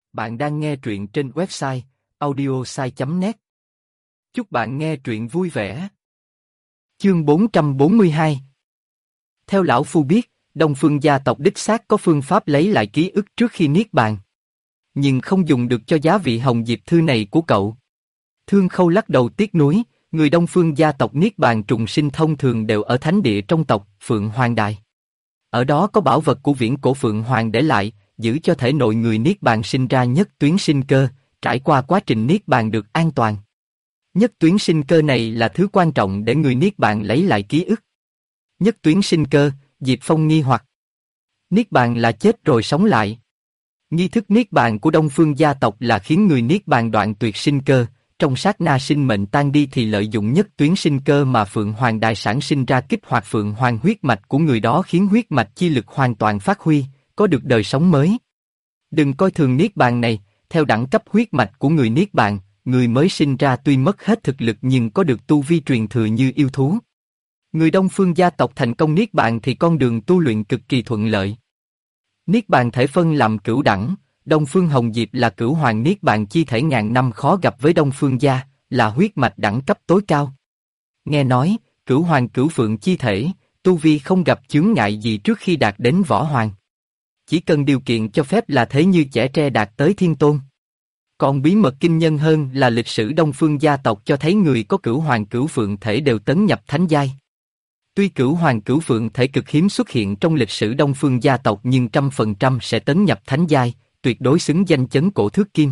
Bạn đang nghe truyện trên website audiosai.net. Chúc bạn nghe truyện vui vẻ. Chương 442. Theo lão phu biết, Đông Phương gia tộc đích xác có phương pháp lấy lại ký ức trước khi niết bàn. Nhưng không dùng được cho giá vị hồng diệp thư này của cậu. Thương Khâu lắc đầu tiếc nuối, người Đông Phương gia tộc niết bàn trùng sinh thông thường đều ở thánh địa trong tộc Phượng Hoàng Đài. Ở đó có bảo vật của viễn cổ Phượng Hoàng để lại, giữ cho thể nội người niết bàn sinh ra nhất tuyến sinh cơ, trải qua quá trình niết bàn được an toàn. Nhất tuyến sinh cơ này là thứ quan trọng để người niết bàn lấy lại ký ức. Nhất tuyến sinh cơ, Diệp Phong nghi hoặc. Niết bàn là chết rồi sống lại. Nghi thức niết bàn của Đông Phương gia tộc là khiến người niết bàn đoạn tuyệt sinh cơ, trong sát na sinh mệnh tan đi thì lợi dụng nhất tuyến sinh cơ mà Phượng Hoàng Đài sản sinh ra kích hoạt Phượng Hoàng huyết mạch của người đó, khiến huyết mạch chi lực hoàn toàn phát huy, có được đời sống mới. Đừng coi thường niết bàn này, theo đẳng cấp huyết mạch của người niết bàn, người mới sinh ra tuy mất hết thực lực nhưng có được tu vi truyền thừa như yêu thú. Người Đông Phương gia tộc thành công niết bàn thì con đường tu luyện cực kỳ thuận lợi. Niết bàn thể phân làm cửu đẳng, Đông Phương Hồng Diệp là cửu hoàng niết bàn chi thể ngàn năm khó gặp với Đông Phương gia, là huyết mạch đẳng cấp tối cao. Nghe nói, cửu hoàng cửu phượng chi thể, tu vi không gặp chướng ngại gì trước khi đạt đến võ hoàng. Chỉ cần điều kiện cho phép là thế như chẻ tre đạt tới thiên tôn. Còn bí mật kinh nhân hơn là lịch sử Đông Phương gia tộc cho thấy người có cửu hoàng cửu phượng thể đều tấn nhập thánh giai. Tuy cửu hoàng cửu phượng thể cực hiếm xuất hiện trong lịch sử Đông Phương gia tộc nhưng 100% sẽ tấn nhập thánh giai, tuyệt đối xứng danh chấn cổ thước kim.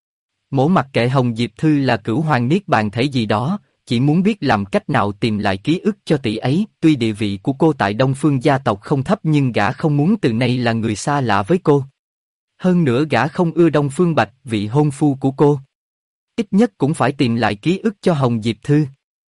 Mỗ mặc kệ hồng diệp thư là cửu hoàng niết bàn thể gì đó, chỉ muốn biết làm cách nào tìm lại ký ức cho tỷ ấy. Tuy địa vị của cô tại Đông Phương gia tộc không thấp nhưng gã không muốn từ nay là người xa lạ với cô. Hơn nữa gã không ưa Đông Phương Bạch, vị hôn phu của cô. Ít nhất cũng phải tìm lại ký ức cho hồng diệp thư.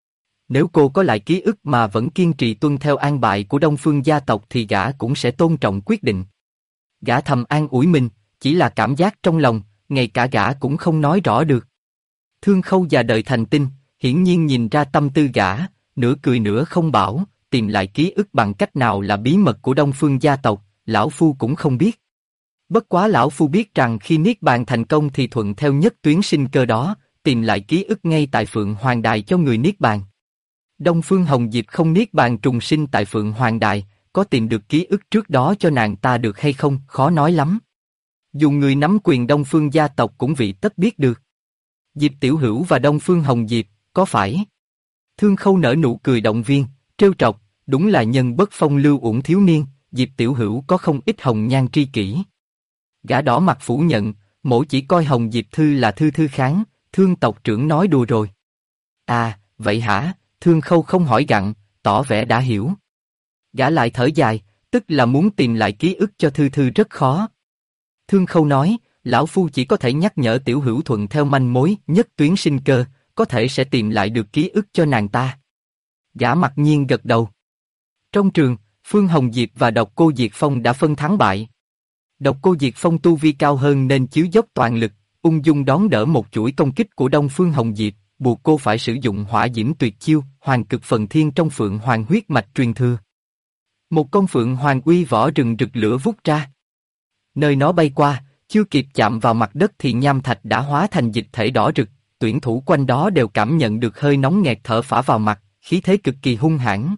Nếu cô có lại ký ức mà vẫn kiên trì tuân theo an bài của Đông Phương gia tộc thì gã cũng sẽ tôn trọng quyết định. Gã thầm an ủi mình, chỉ là cảm giác trong lòng, ngay cả gã cũng không nói rõ được. Thương Khâu già đời thành tinh, hiển nhiên nhìn ra tâm tư gã, nửa cười nửa không bảo, tìm lại ký ức bằng cách nào là bí mật của Đông Phương gia tộc, lão phu cũng không biết. Bất quá lão phu biết rằng khi niết bàn thành công thì thuận theo nhất tuyến sinh cơ đó, tìm lại ký ức ngay tại Phượng Hoàng Đài cho người niết bàn. Đông Phương Hồng Diệp không niết bàn trùng sinh tại Phượng Hoàng Đài, có tìm được ký ức trước đó cho nàng ta được hay không, khó nói lắm. Dù người nắm quyền Đông Phương gia tộc cũng vị tất biết được. Diệp Tiểu Hữu và Đông Phương Hồng Diệp, có phải? Thương Khâu nở nụ cười động viên, trêu chọc, đúng là nhân bất phong lưu uổng thiếu niên, Diệp Tiểu Hữu có không ít hồng nhan tri kỷ. Gã đỏ mặt phủ nhận, mỗ chỉ coi hồng diệp thư là thư thư kháng, Thương tộc trưởng nói đùa rồi. À, vậy hả? Thương Khâu không hỏi gặng, tỏ vẻ đã hiểu. Gã lại thở dài, tức là muốn tìm lại ký ức cho thư thư rất khó. Thương Khâu nói, lão phu chỉ có thể nhắc nhở Tiểu Hữu thuận theo manh mối nhất tuyến sinh cơ, có thể sẽ tìm lại được ký ức cho nàng ta. Gã mặc nhiên gật đầu. Trong trường, Phương Hồng Diệp và Độc Cô Diệt Phong đã phân thắng bại. Độc Cô Diệt Phong tu vi cao hơn nên chiếu dốc toàn lực, ung dung đón đỡ một chuỗi công kích của Đông Phương Hồng Diệp, buộc cô phải sử dụng hỏa diễm tuyệt chiêu, Hoàng Cực Phần Thiên trong Phượng Hoàng huyết mạch truyền thừa. Một con Phượng Hoàng uy võ rừng rực lửa vút ra. Nơi nó bay qua, chưa kịp chạm vào mặt đất thì nham thạch đã hóa thành dịch thể đỏ rực, tuyển thủ quanh đó đều cảm nhận được hơi nóng nghẹt thở phả vào mặt, khí thế cực kỳ hung hãn.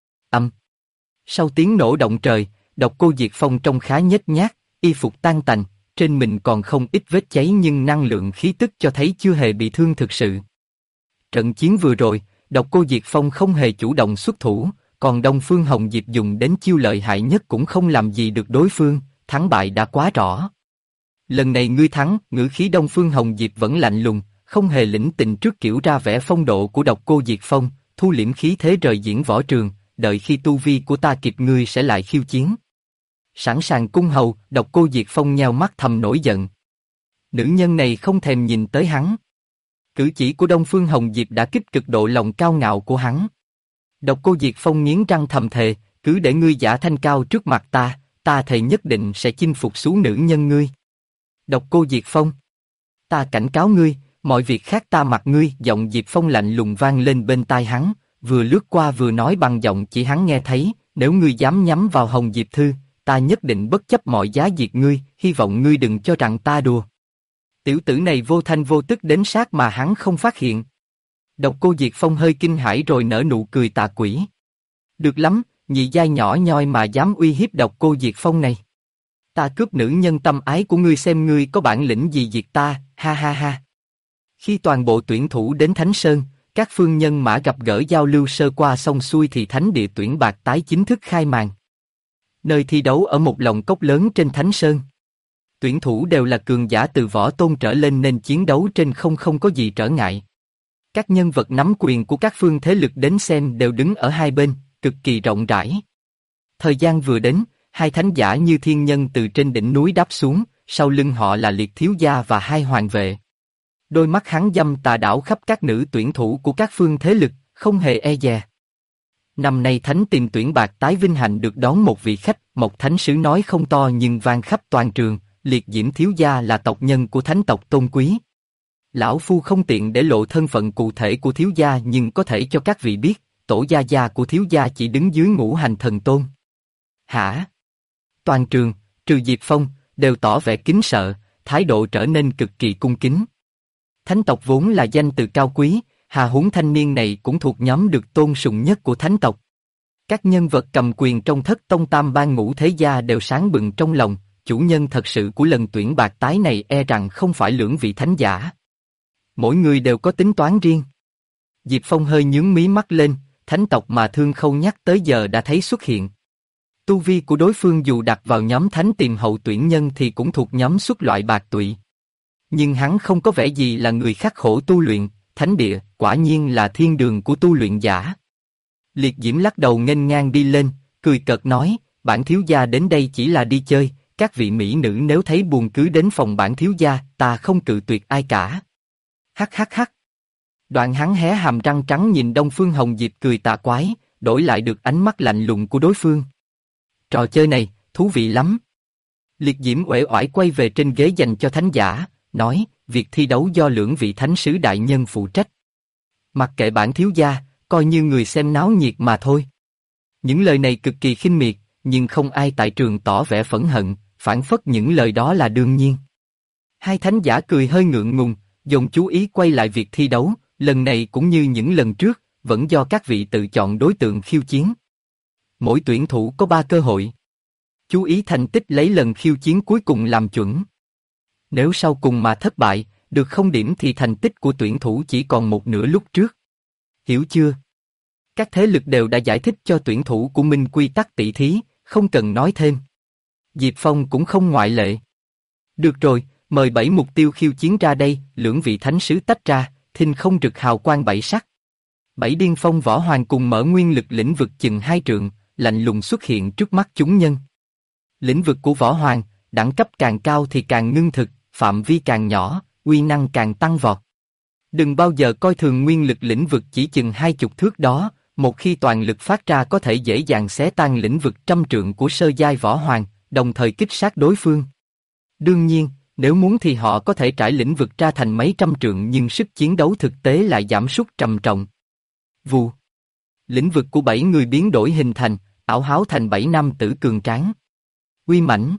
Sau tiếng nổ động trời, Độc Cô Diệt Phong trông khá nhếch nhác, y phục tan tành, trên mình còn không ít vết cháy nhưng năng lượng khí tức cho thấy chưa hề bị thương thực sự. Trận chiến vừa rồi, Độc Cô Diệt Phong không hề chủ động xuất thủ, còn Đông Phương Hồng Diệp dùng đến chiêu lợi hại nhất cũng không làm gì được đối phương, thắng bại đã quá rõ. Lần này ngươi thắng, ngữ khí Đông Phương Hồng Diệp vẫn lạnh lùng, không hề lĩnh tình trước kiểu ra vẻ phong độ của Độc Cô Diệt Phong, thu liễm khí thế rời diễn võ trường, đợi khi tu vi của ta kịp ngươi sẽ lại khiêu chiến. Sẵn sàng cung hầu, Độc Cô Diệt Phong nheo mắt thầm nổi giận. Nữ nhân này không thèm nhìn tới hắn. Cử chỉ của Đông Phương Hồng Diệp đã kích cực độ lòng cao ngạo của hắn. Độc Cô Diệt Phong nghiến răng thầm thề, cứ để ngươi giả thanh cao trước mặt ta thề nhất định sẽ chinh phục số nữ nhân ngươi. Độc Cô Diệt Phong, ta cảnh cáo ngươi, mọi việc khác ta mặc ngươi. Giọng Diệt Phong lạnh lùng vang lên bên tai hắn, vừa lướt qua vừa nói bằng giọng chỉ hắn nghe thấy, nếu ngươi dám nhắm vào hồng diệp thư, ta nhất định bất chấp mọi giá diệt ngươi, hy vọng ngươi đừng cho rằng ta đùa. Tiểu tử này vô thanh vô tức đến sát mà hắn không phát hiện. Độc Cô Diệt Phong hơi kinh hãi rồi nở nụ cười tà quỷ. Được lắm, nhị giai nhỏ nhoi mà dám uy hiếp Độc Cô Diệt Phong này. Ta cướp nữ nhân tâm ái của ngươi xem ngươi có bản lĩnh gì diệt ta, ha ha ha. Khi toàn bộ tuyển thủ đến Thánh Sơn, các phương nhân mã gặp gỡ giao lưu sơ qua xong xuôi thì thánh địa tuyển bạc tái chính thức khai màn. Nơi thi đấu ở một lòng cốc lớn trên Thánh Sơn. Tuyển thủ đều là cường giả từ võ tôn trở lên nên chiến đấu trên không có gì trở ngại. Các nhân vật nắm quyền của các phương thế lực đến xem đều đứng ở hai bên, cực kỳ rộng rãi. Thời gian vừa đến, hai thánh giả như thiên nhân từ trên đỉnh núi đáp xuống, sau lưng họ là Liệt Thiếu Gia và hai hoàng vệ. Đôi mắt hắn dâm tà đảo khắp các nữ tuyển thủ của các phương thế lực, không hề e dè. Năm nay thánh tìm tuyển bạc tái vinh hạnh được đón một vị khách, một thánh sứ nói không to nhưng vang khắp toàn trường, Liệt Diễm Thiếu Gia là tộc nhân của thánh tộc tôn quý. Lão Phu không tiện để lộ thân phận cụ thể của Thiếu Gia nhưng có thể cho các vị biết, tổ gia gia của Thiếu Gia chỉ đứng dưới ngũ hành thần tôn. Hả? Toàn trường, trừ Diệp Phong, đều tỏ vẻ kính sợ, thái độ trở nên cực kỳ cung kính. Thánh tộc vốn là danh từ cao quý, hà huống thanh niên này cũng thuộc nhóm được tôn sùng nhất của thánh tộc. Các nhân vật cầm quyền trong thất tông tam ban ngũ thế gia đều sáng bừng trong lòng, chủ nhân thật sự của lần tuyển bạc tái này e rằng không phải lưỡng vị thánh giả. Mỗi người đều có tính toán riêng. Diệp Phong hơi nhướng mí mắt lên, thánh tộc mà Thương Khâu nhắc tới giờ đã thấy xuất hiện. Tu vi của đối phương dù đặt vào nhóm thánh tìm hậu tuyển nhân thì cũng thuộc nhóm xuất loại bạc tụy. Nhưng hắn không có vẻ gì là người khắc khổ tu luyện, thánh địa quả nhiên là thiên đường của tu luyện giả. Liệt Diễm lắc đầu nghênh ngang đi lên, cười cợt nói, bản thiếu gia đến đây chỉ là đi chơi, các vị mỹ nữ nếu thấy buồn cứ đến phòng bản thiếu gia, ta không cự tuyệt ai cả. Hắc hắc hắc. Đoạn hắn hé hàm răng trắng nhìn Đông Phương Hồng Diệp cười tà quái, đổi lại được ánh mắt lạnh lùng của đối phương. Trò chơi này, thú vị lắm. Liệt Diễm uể oải quay về trên ghế dành cho thánh giả, nói, việc thi đấu do lưỡng vị thánh sứ đại nhân phụ trách. Mặc kệ bản thiếu gia, coi như người xem náo nhiệt mà thôi. Những lời này cực kỳ khinh miệt, nhưng không ai tại trường tỏ vẻ phẫn hận, phản phất những lời đó là đương nhiên. Hai thánh giả cười hơi ngượng ngùng, dồn chú ý quay lại việc thi đấu, lần này cũng như những lần trước, vẫn do các vị tự chọn đối tượng khiêu chiến. Mỗi tuyển thủ có 3 cơ hội. Chú ý thành tích lấy lần khiêu chiến cuối cùng làm chuẩn. Nếu sau cùng mà thất bại, được 0 điểm thì thành tích của tuyển thủ chỉ còn một nửa lúc trước. Hiểu chưa? Các thế lực đều đã giải thích cho tuyển thủ của mình quy tắc tỷ thí, không cần nói thêm. Diệp Phong cũng không ngoại lệ. Được rồi, mời 7 mục tiêu khiêu chiến ra đây, lưỡng vị thánh sứ tách ra, thinh không rực hào quang 7 sắc. 7 điên phong võ hoàng cùng mở nguyên lực lĩnh vực chừng 2 trượng, lạnh lùng xuất hiện trước mắt chúng nhân. Lĩnh vực của võ hoàng, đẳng cấp càng cao thì càng ngưng thực, phạm vi càng nhỏ, uy năng càng tăng vọt. Đừng bao giờ coi thường nguyên lực lĩnh vực chỉ chừng 20 thước đó, một khi toàn lực phát ra có thể dễ dàng xé tan lĩnh vực 100 trượng của sơ giai võ hoàng, đồng thời kích sát đối phương. Đương nhiên, nếu muốn thì họ có thể trải lĩnh vực ra thành mấy trăm trượng nhưng sức chiến đấu thực tế lại giảm sút trầm trọng. Vù. Lĩnh vực của 7 người biến đổi hình thành, ảo háo thành 7 nam tử cường tráng. Uy mãnh.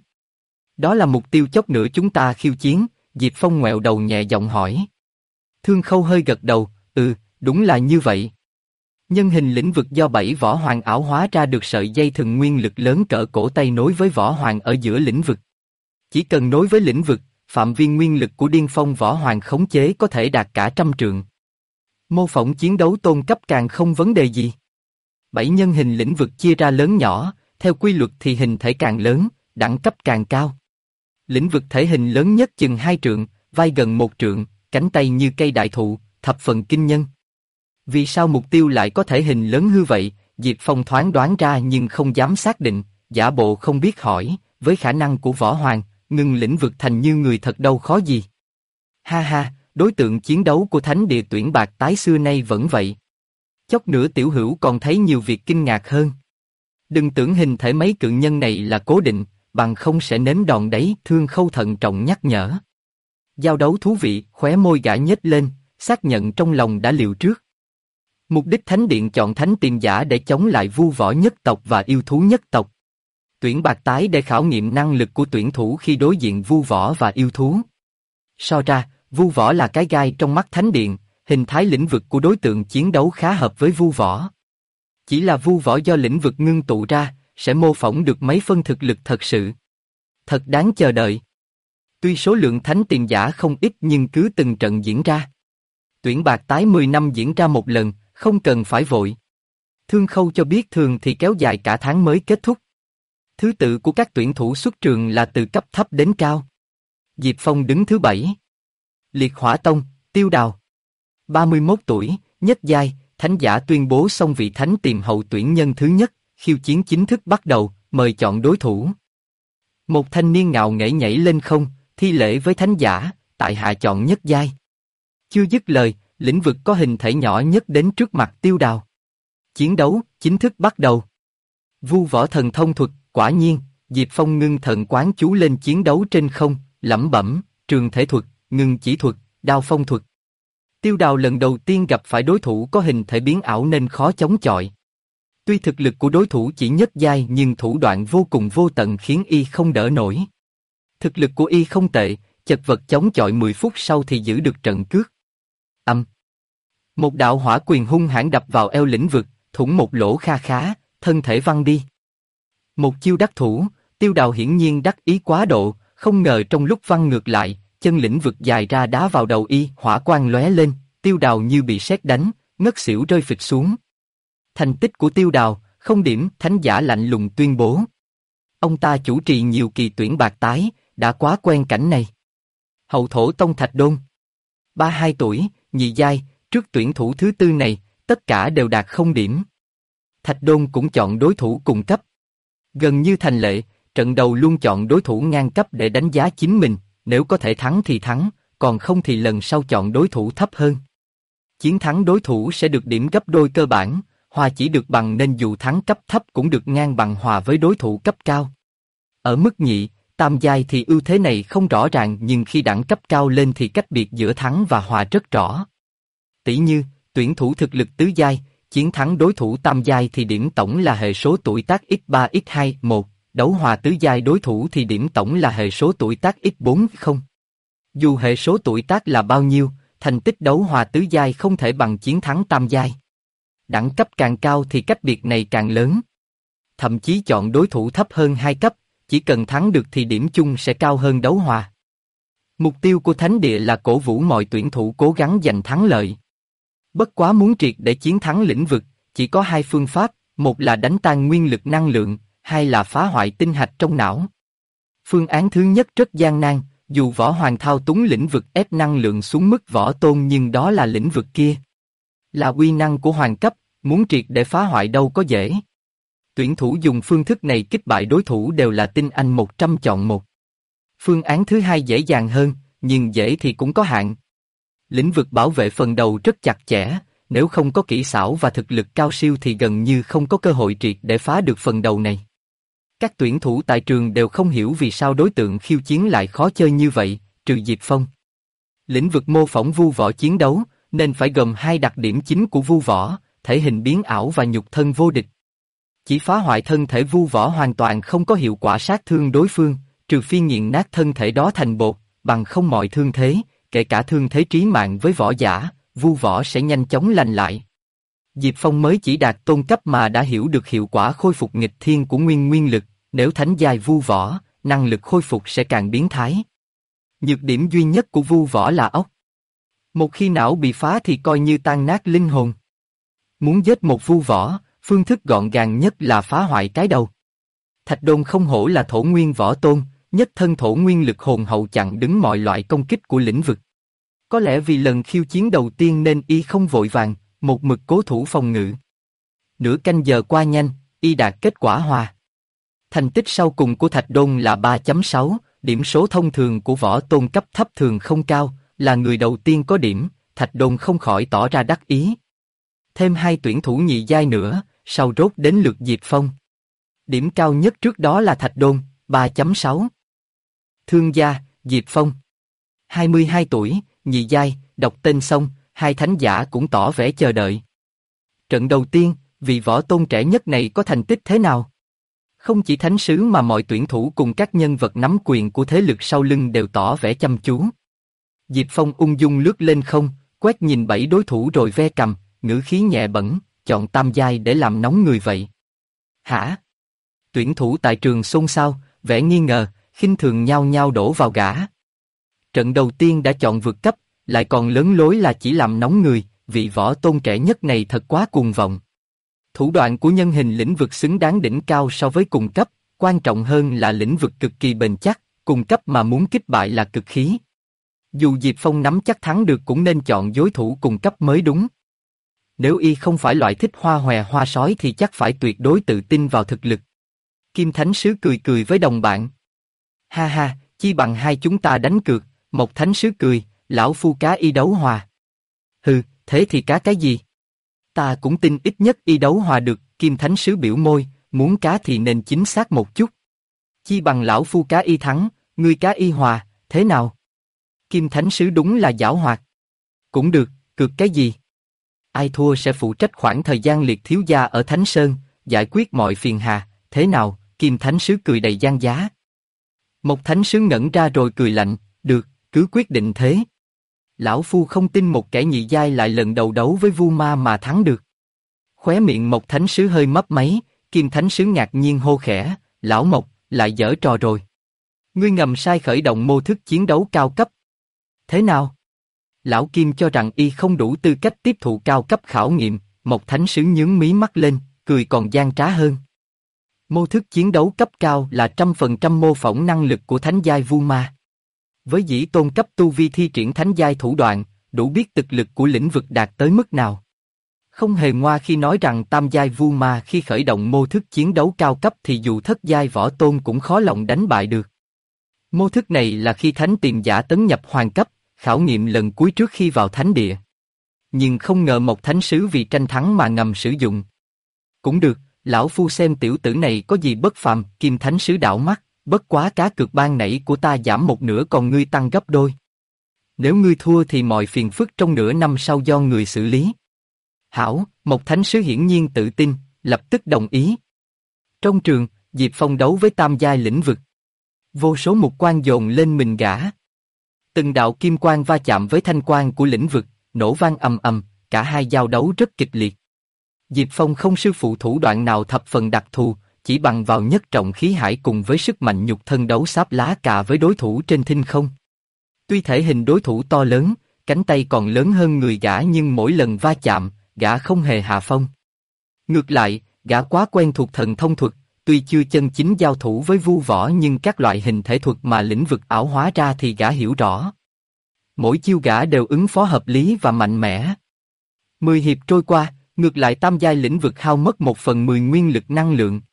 Đó là mục tiêu chốc nữa chúng ta khiêu chiến, Diệp Phong ngoẹo đầu nhẹ giọng hỏi. Thương Khâu hơi gật đầu, đúng là như vậy. Nhân hình lĩnh vực do 7 võ hoàng ảo hóa ra được sợi dây thừng nguyên lực lớn cỡ cổ tay nối với võ hoàng ở giữa lĩnh vực. Chỉ cần nối với lĩnh vực, phạm vi nguyên lực của điên phong võ hoàng khống chế có thể đạt cả 100 trượng. Mô phỏng chiến đấu tôn cấp càng không vấn đề gì. 7 nhân hình lĩnh vực chia ra lớn nhỏ, theo quy luật thì hình thể càng lớn, đẳng cấp càng cao. Lĩnh vực thể hình lớn nhất chừng 2 trượng, vai gần 1 trượng, cánh tay như cây đại thụ, thập phần kinh nhân. Vì sao mục tiêu lại có thể hình lớn hư vậy? Diệp Phong thoáng đoán ra nhưng không dám xác định, giả bộ không biết hỏi, với khả năng của võ hoàng, ngừng lĩnh vực thành như người thật đâu khó gì. Ha ha, đối tượng chiến đấu của thánh địa tuyển bạc tái xưa nay vẫn vậy. Chốc nữa tiểu hữu còn thấy nhiều việc kinh ngạc hơn. Đừng tưởng hình thể mấy cự nhân này là cố định, bằng không sẽ nếm đòn đấy, Thương Khâu thận trọng nhắc nhở. Giao đấu thú vị, khóe môi gã nhếch lên, xác nhận trong lòng đã liều trước. Mục đích thánh điện chọn thánh tìm giả để chống lại vu võ nhất tộc và yêu thú nhất tộc. Tuyển bạc tái để khảo nghiệm năng lực của tuyển thủ khi đối diện vu võ và yêu thú. So ra, vu võ là cái gai trong mắt thánh điện, hình thái lĩnh vực của đối tượng chiến đấu khá hợp với vu võ. Chỉ là vu võ do lĩnh vực ngưng tụ ra, sẽ mô phỏng được mấy phân thực lực thật sự. Thật đáng chờ đợi. Tuy số lượng thánh tiền giả không ít nhưng cứ từng trận diễn ra. Tuyển bạc tái 10 năm diễn ra một lần, không cần phải vội. Thương Khâu cho biết thường thì kéo dài cả tháng mới kết thúc. Thứ tự của các tuyển thủ xuất trường là từ cấp thấp đến cao. Diệp Phong đứng thứ 7. Liệt Hỏa Tông, Tiêu Đào. 31 tuổi, nhất giai, thánh giả tuyên bố xong vị thánh tìm hậu tuyển nhân thứ nhất, khiêu chiến chính thức bắt đầu, mời chọn đối thủ. Một thanh niên ngạo nghễ nhảy lên không, thi lễ với thánh giả, tại hạ chọn nhất giai. Chưa dứt lời, lĩnh vực có hình thể nhỏ nhất đến trước mặt Tiêu Đào. Chiến đấu, chính thức bắt đầu. Vu võ thần thông thuật, quả nhiên, Diệp Phong ngưng thần quán chú lên chiến đấu trên không, lẩm bẩm, trường thể thuật, ngưng chỉ thuật, đao phong thuật. Tiêu Đào lần đầu tiên gặp phải đối thủ có hình thể biến ảo nên khó chống chọi. Tuy thực lực của đối thủ chỉ nhất giai nhưng thủ đoạn vô cùng vô tận khiến y không đỡ nổi. Thực lực của y không tệ, chật vật chống chọi 10 phút sau thì giữ được trận cước. Một đạo hỏa quyền hung hãn đập vào eo lĩnh vực, thủng một lỗ kha khá, thân thể văng đi. Một chiêu đắc thủ, Tiêu Đào hiển nhiên đắc ý quá độ, không ngờ trong lúc văng ngược lại, chân lĩnh vực dài ra đá vào đầu y, hỏa quang lóe lên, Tiêu Đào như bị sét đánh, ngất xỉu rơi phịch xuống. Thành tích của Tiêu Đào, không điểm, thánh giả lạnh lùng tuyên bố. Ông ta chủ trì nhiều kỳ tuyển bạc tái, đã quá quen cảnh này. Hậu thổ tông Thạch Đôn. 32 tuổi, nhị giai, trước tuyển thủ thứ tư này, tất cả đều đạt 0 điểm. Thạch Đôn cũng chọn đối thủ cùng cấp. Gần như thành lệ, trận đầu luôn chọn đối thủ ngang cấp để đánh giá chính mình, nếu có thể thắng thì thắng, còn không thì lần sau chọn đối thủ thấp hơn. Chiến thắng đối thủ sẽ được điểm gấp đôi cơ bản, hòa chỉ được bằng nên dù thắng cấp thấp cũng được ngang bằng hòa với đối thủ cấp cao. Ở mức nhị, tam giai thì ưu thế này không rõ ràng nhưng khi đẳng cấp cao lên thì cách biệt giữa thắng và hòa rất rõ. Tỷ như, tuyển thủ thực lực tứ giai, chiến thắng đối thủ tam giai thì điểm tổng là hệ số tuổi tác x3 x2 1, đấu hòa tứ giai đối thủ thì điểm tổng là hệ số tuổi tác x4 0. Dù hệ số tuổi tác là bao nhiêu, thành tích đấu hòa tứ giai không thể bằng chiến thắng tam giai. Đẳng cấp càng cao thì cách biệt này càng lớn. Thậm chí chọn đối thủ thấp hơn 2 cấp, chỉ cần thắng được thì điểm chung sẽ cao hơn đấu hòa. Mục tiêu của Thánh Địa là cổ vũ mọi tuyển thủ cố gắng giành thắng lợi. Bất quá muốn triệt để chiến thắng lĩnh vực, chỉ có 2 phương pháp, một là đánh tan nguyên lực năng lượng, hai là phá hoại tinh hạch trong não. Phương án thứ nhất rất gian nan, dù Võ Hoàng thao túng lĩnh vực ép năng lượng xuống mức Võ Tôn nhưng đó là lĩnh vực kia. Là uy năng của Hoàng cấp, muốn triệt để phá hoại đâu có dễ. Tuyển thủ dùng phương thức này kích bại đối thủ đều là tinh anh 100 chọn một. Phương án thứ hai dễ dàng hơn, nhưng dễ thì cũng có hạn. Lĩnh vực bảo vệ phần đầu rất chặt chẽ, nếu không có kỹ xảo và thực lực cao siêu thì gần như không có cơ hội triệt để phá được phần đầu này. Các tuyển thủ tại trường đều không hiểu vì sao đối tượng khiêu chiến lại khó chơi như vậy, trừ Diệp Phong. Lĩnh vực mô phỏng vu võ chiến đấu, nên phải gồm 2 đặc điểm chính của vu võ, thể hình biến ảo và nhục thân vô địch. Chỉ phá hoại thân thể vu võ hoàn toàn không có hiệu quả sát thương đối phương, trừ phi nghiền nát thân thể đó thành bột, bằng không mọi thương thế, kể cả thương thế trí mạng với võ giả, vu võ sẽ nhanh chóng lành lại. Diệp Phong mới chỉ đạt tôn cấp mà đã hiểu được hiệu quả khôi phục nghịch thiên của nguyên lực, nếu thánh giai vu võ, năng lực khôi phục sẽ càng biến thái. Nhược điểm duy nhất của vu võ là óc. Một khi não bị phá thì coi như tan nát linh hồn. Muốn giết một vu võ, phương thức gọn gàng nhất là phá hoại cái đầu. Thạch Đôn không hổ là thổ nguyên võ tôn, nhất thân thổ nguyên lực hồn hậu chặn đứng mọi loại công kích của lĩnh vực. Có lẽ vì lần khiêu chiến đầu tiên nên y không vội vàng, một mực cố thủ phòng ngự. Nửa canh giờ qua nhanh, y đạt kết quả hòa. Thành tích sau cùng của Thạch Đôn là 3.6, điểm số thông thường của võ tôn cấp thấp thường không cao, là người đầu tiên có điểm, Thạch Đôn không khỏi tỏ ra đắc ý. Thêm 2 tuyển thủ nhị giai nữa, sau rốt đến lượt Diệp Phong. Điểm cao nhất trước đó là Thạch Đôn, 3.6. Thương gia, Diệp Phong. 22 tuổi, nhị giai, đọc tên xong, 2 thánh giả cũng tỏ vẻ chờ đợi. Trận đầu tiên, vị võ tôn trẻ nhất này có thành tích thế nào? Không chỉ thánh sứ mà mọi tuyển thủ cùng các nhân vật nắm quyền của thế lực sau lưng đều tỏ vẻ chăm chú. Diệp Phong ung dung lướt lên không, quét nhìn 7 đối thủ rồi ve cầm, ngữ khí nhẹ bẩn, chọn tam giai để làm nóng người vậy. Hả? Tuyển thủ tại trường xôn xao, vẻ nghi ngờ, khinh thường nhao nhao đổ vào gã. Trận đầu tiên đã chọn vượt cấp, lại còn lớn lối là chỉ làm nóng người, vị võ tôn trẻ nhất này thật quá cuồng vọng. Thủ đoạn của nhân hình lĩnh vực xứng đáng đỉnh cao so với cùng cấp, quan trọng hơn là lĩnh vực cực kỳ bền chắc, cùng cấp mà muốn kích bại là cực khí. Dù Diệp Phong nắm chắc thắng được cũng nên chọn đối thủ cùng cấp mới đúng. Nếu y không phải loại thích hoa hòe hoa sói thì chắc phải tuyệt đối tự tin vào thực lực. Kim Thánh Sứ cười cười với đồng bạn. Ha ha, chi bằng hai chúng ta đánh cược, Mộc Thánh Sứ cười, lão phu cá y đấu hòa. Hừ, thế thì cá cái gì? Ta cũng tin ít nhất y đấu hòa được, Kim Thánh Sứ biểu môi, muốn cá thì nên chính xác một chút. Chi bằng lão phu cá y thắng, ngươi cá y hòa, thế nào? Kim Thánh Sứ đúng là giảo hoạt. Cũng được, cược cái gì? Ai thua sẽ phụ trách khoảng thời gian liệt thiếu gia ở Thánh Sơn, giải quyết mọi phiền hà, thế nào? Kim Thánh Sứ cười đầy gian giá. Mộc Thánh Sứ ngẩn ra rồi cười lạnh, được, cứ quyết định thế. Lão phu không tin một kẻ nhị giai lại lần đầu đấu với Vu Ma mà thắng được. Khóe miệng Mộc Thánh Sứ hơi mấp máy, Kim Thánh Sứ ngạc nhiên hô khẽ, lão Mộc, lại giở trò rồi. Ngươi ngầm sai khởi động mô thức chiến đấu cao cấp. Thế nào? Lão Kim cho rằng y không đủ tư cách tiếp thụ cao cấp khảo nghiệm, Mộc Thánh Sứ nhướng mí mắt lên, cười còn gian trá hơn. Mô thức chiến đấu cấp cao là 100% mô phỏng năng lực của thánh giai Vu Ma. Với dĩ tôn cấp tu vi thi triển thánh giai thủ đoạn, đủ biết thực lực của lĩnh vực đạt tới mức nào. Không hề ngoa khi nói rằng tam giai Vu Ma khi khởi động mô thức chiến đấu cao cấp thì dù thất giai võ tôn cũng khó lòng đánh bại được. Mô thức này là khi thánh tiềm giả tấn nhập hoàng cấp, khảo nghiệm lần cuối trước khi vào thánh địa. Nhưng không ngờ một thánh sứ vì tranh thắng mà ngầm sử dụng. Cũng được, lão phu xem tiểu tử này có gì bất phàm. Kim Thánh Sứ đảo mắt, bất quá cá cược ban nãy của ta giảm một nửa còn ngươi tăng gấp đôi. Nếu ngươi thua thì mọi phiền phức trong nửa năm sau do người xử lý. Hảo, một thánh sứ hiển nhiên tự tin, lập tức đồng ý. Trong trường, Diệp Phong đấu với tam giai lĩnh vực. Vô số mục quang dồn lên mình gã. Từng đạo kim quang va chạm với thanh quang của lĩnh vực, nổ vang ầm ầm, cả hai giao đấu rất kịch liệt. Diệp Phong không sư phụ thủ đoạn nào thập phần đặc thù, chỉ bằng vào nhất trọng khí hải cùng với sức mạnh nhục thân đấu xáp lá cà với đối thủ trên thinh không. Tuy thể hình đối thủ to lớn, cánh tay còn lớn hơn người gã nhưng mỗi lần va chạm, gã không hề hạ phong. Ngược lại, gã quá quen thuộc thần thông thuật, tuy chưa chân chính giao thủ với vu võ nhưng các loại hình thể thuật mà lĩnh vực ảo hóa ra thì gã hiểu rõ. Mỗi chiêu gã đều ứng phó hợp lý và mạnh mẽ. 10 hiệp trôi qua, ngược lại tam giai lĩnh vực hao mất 1/10 nguyên lực năng lượng.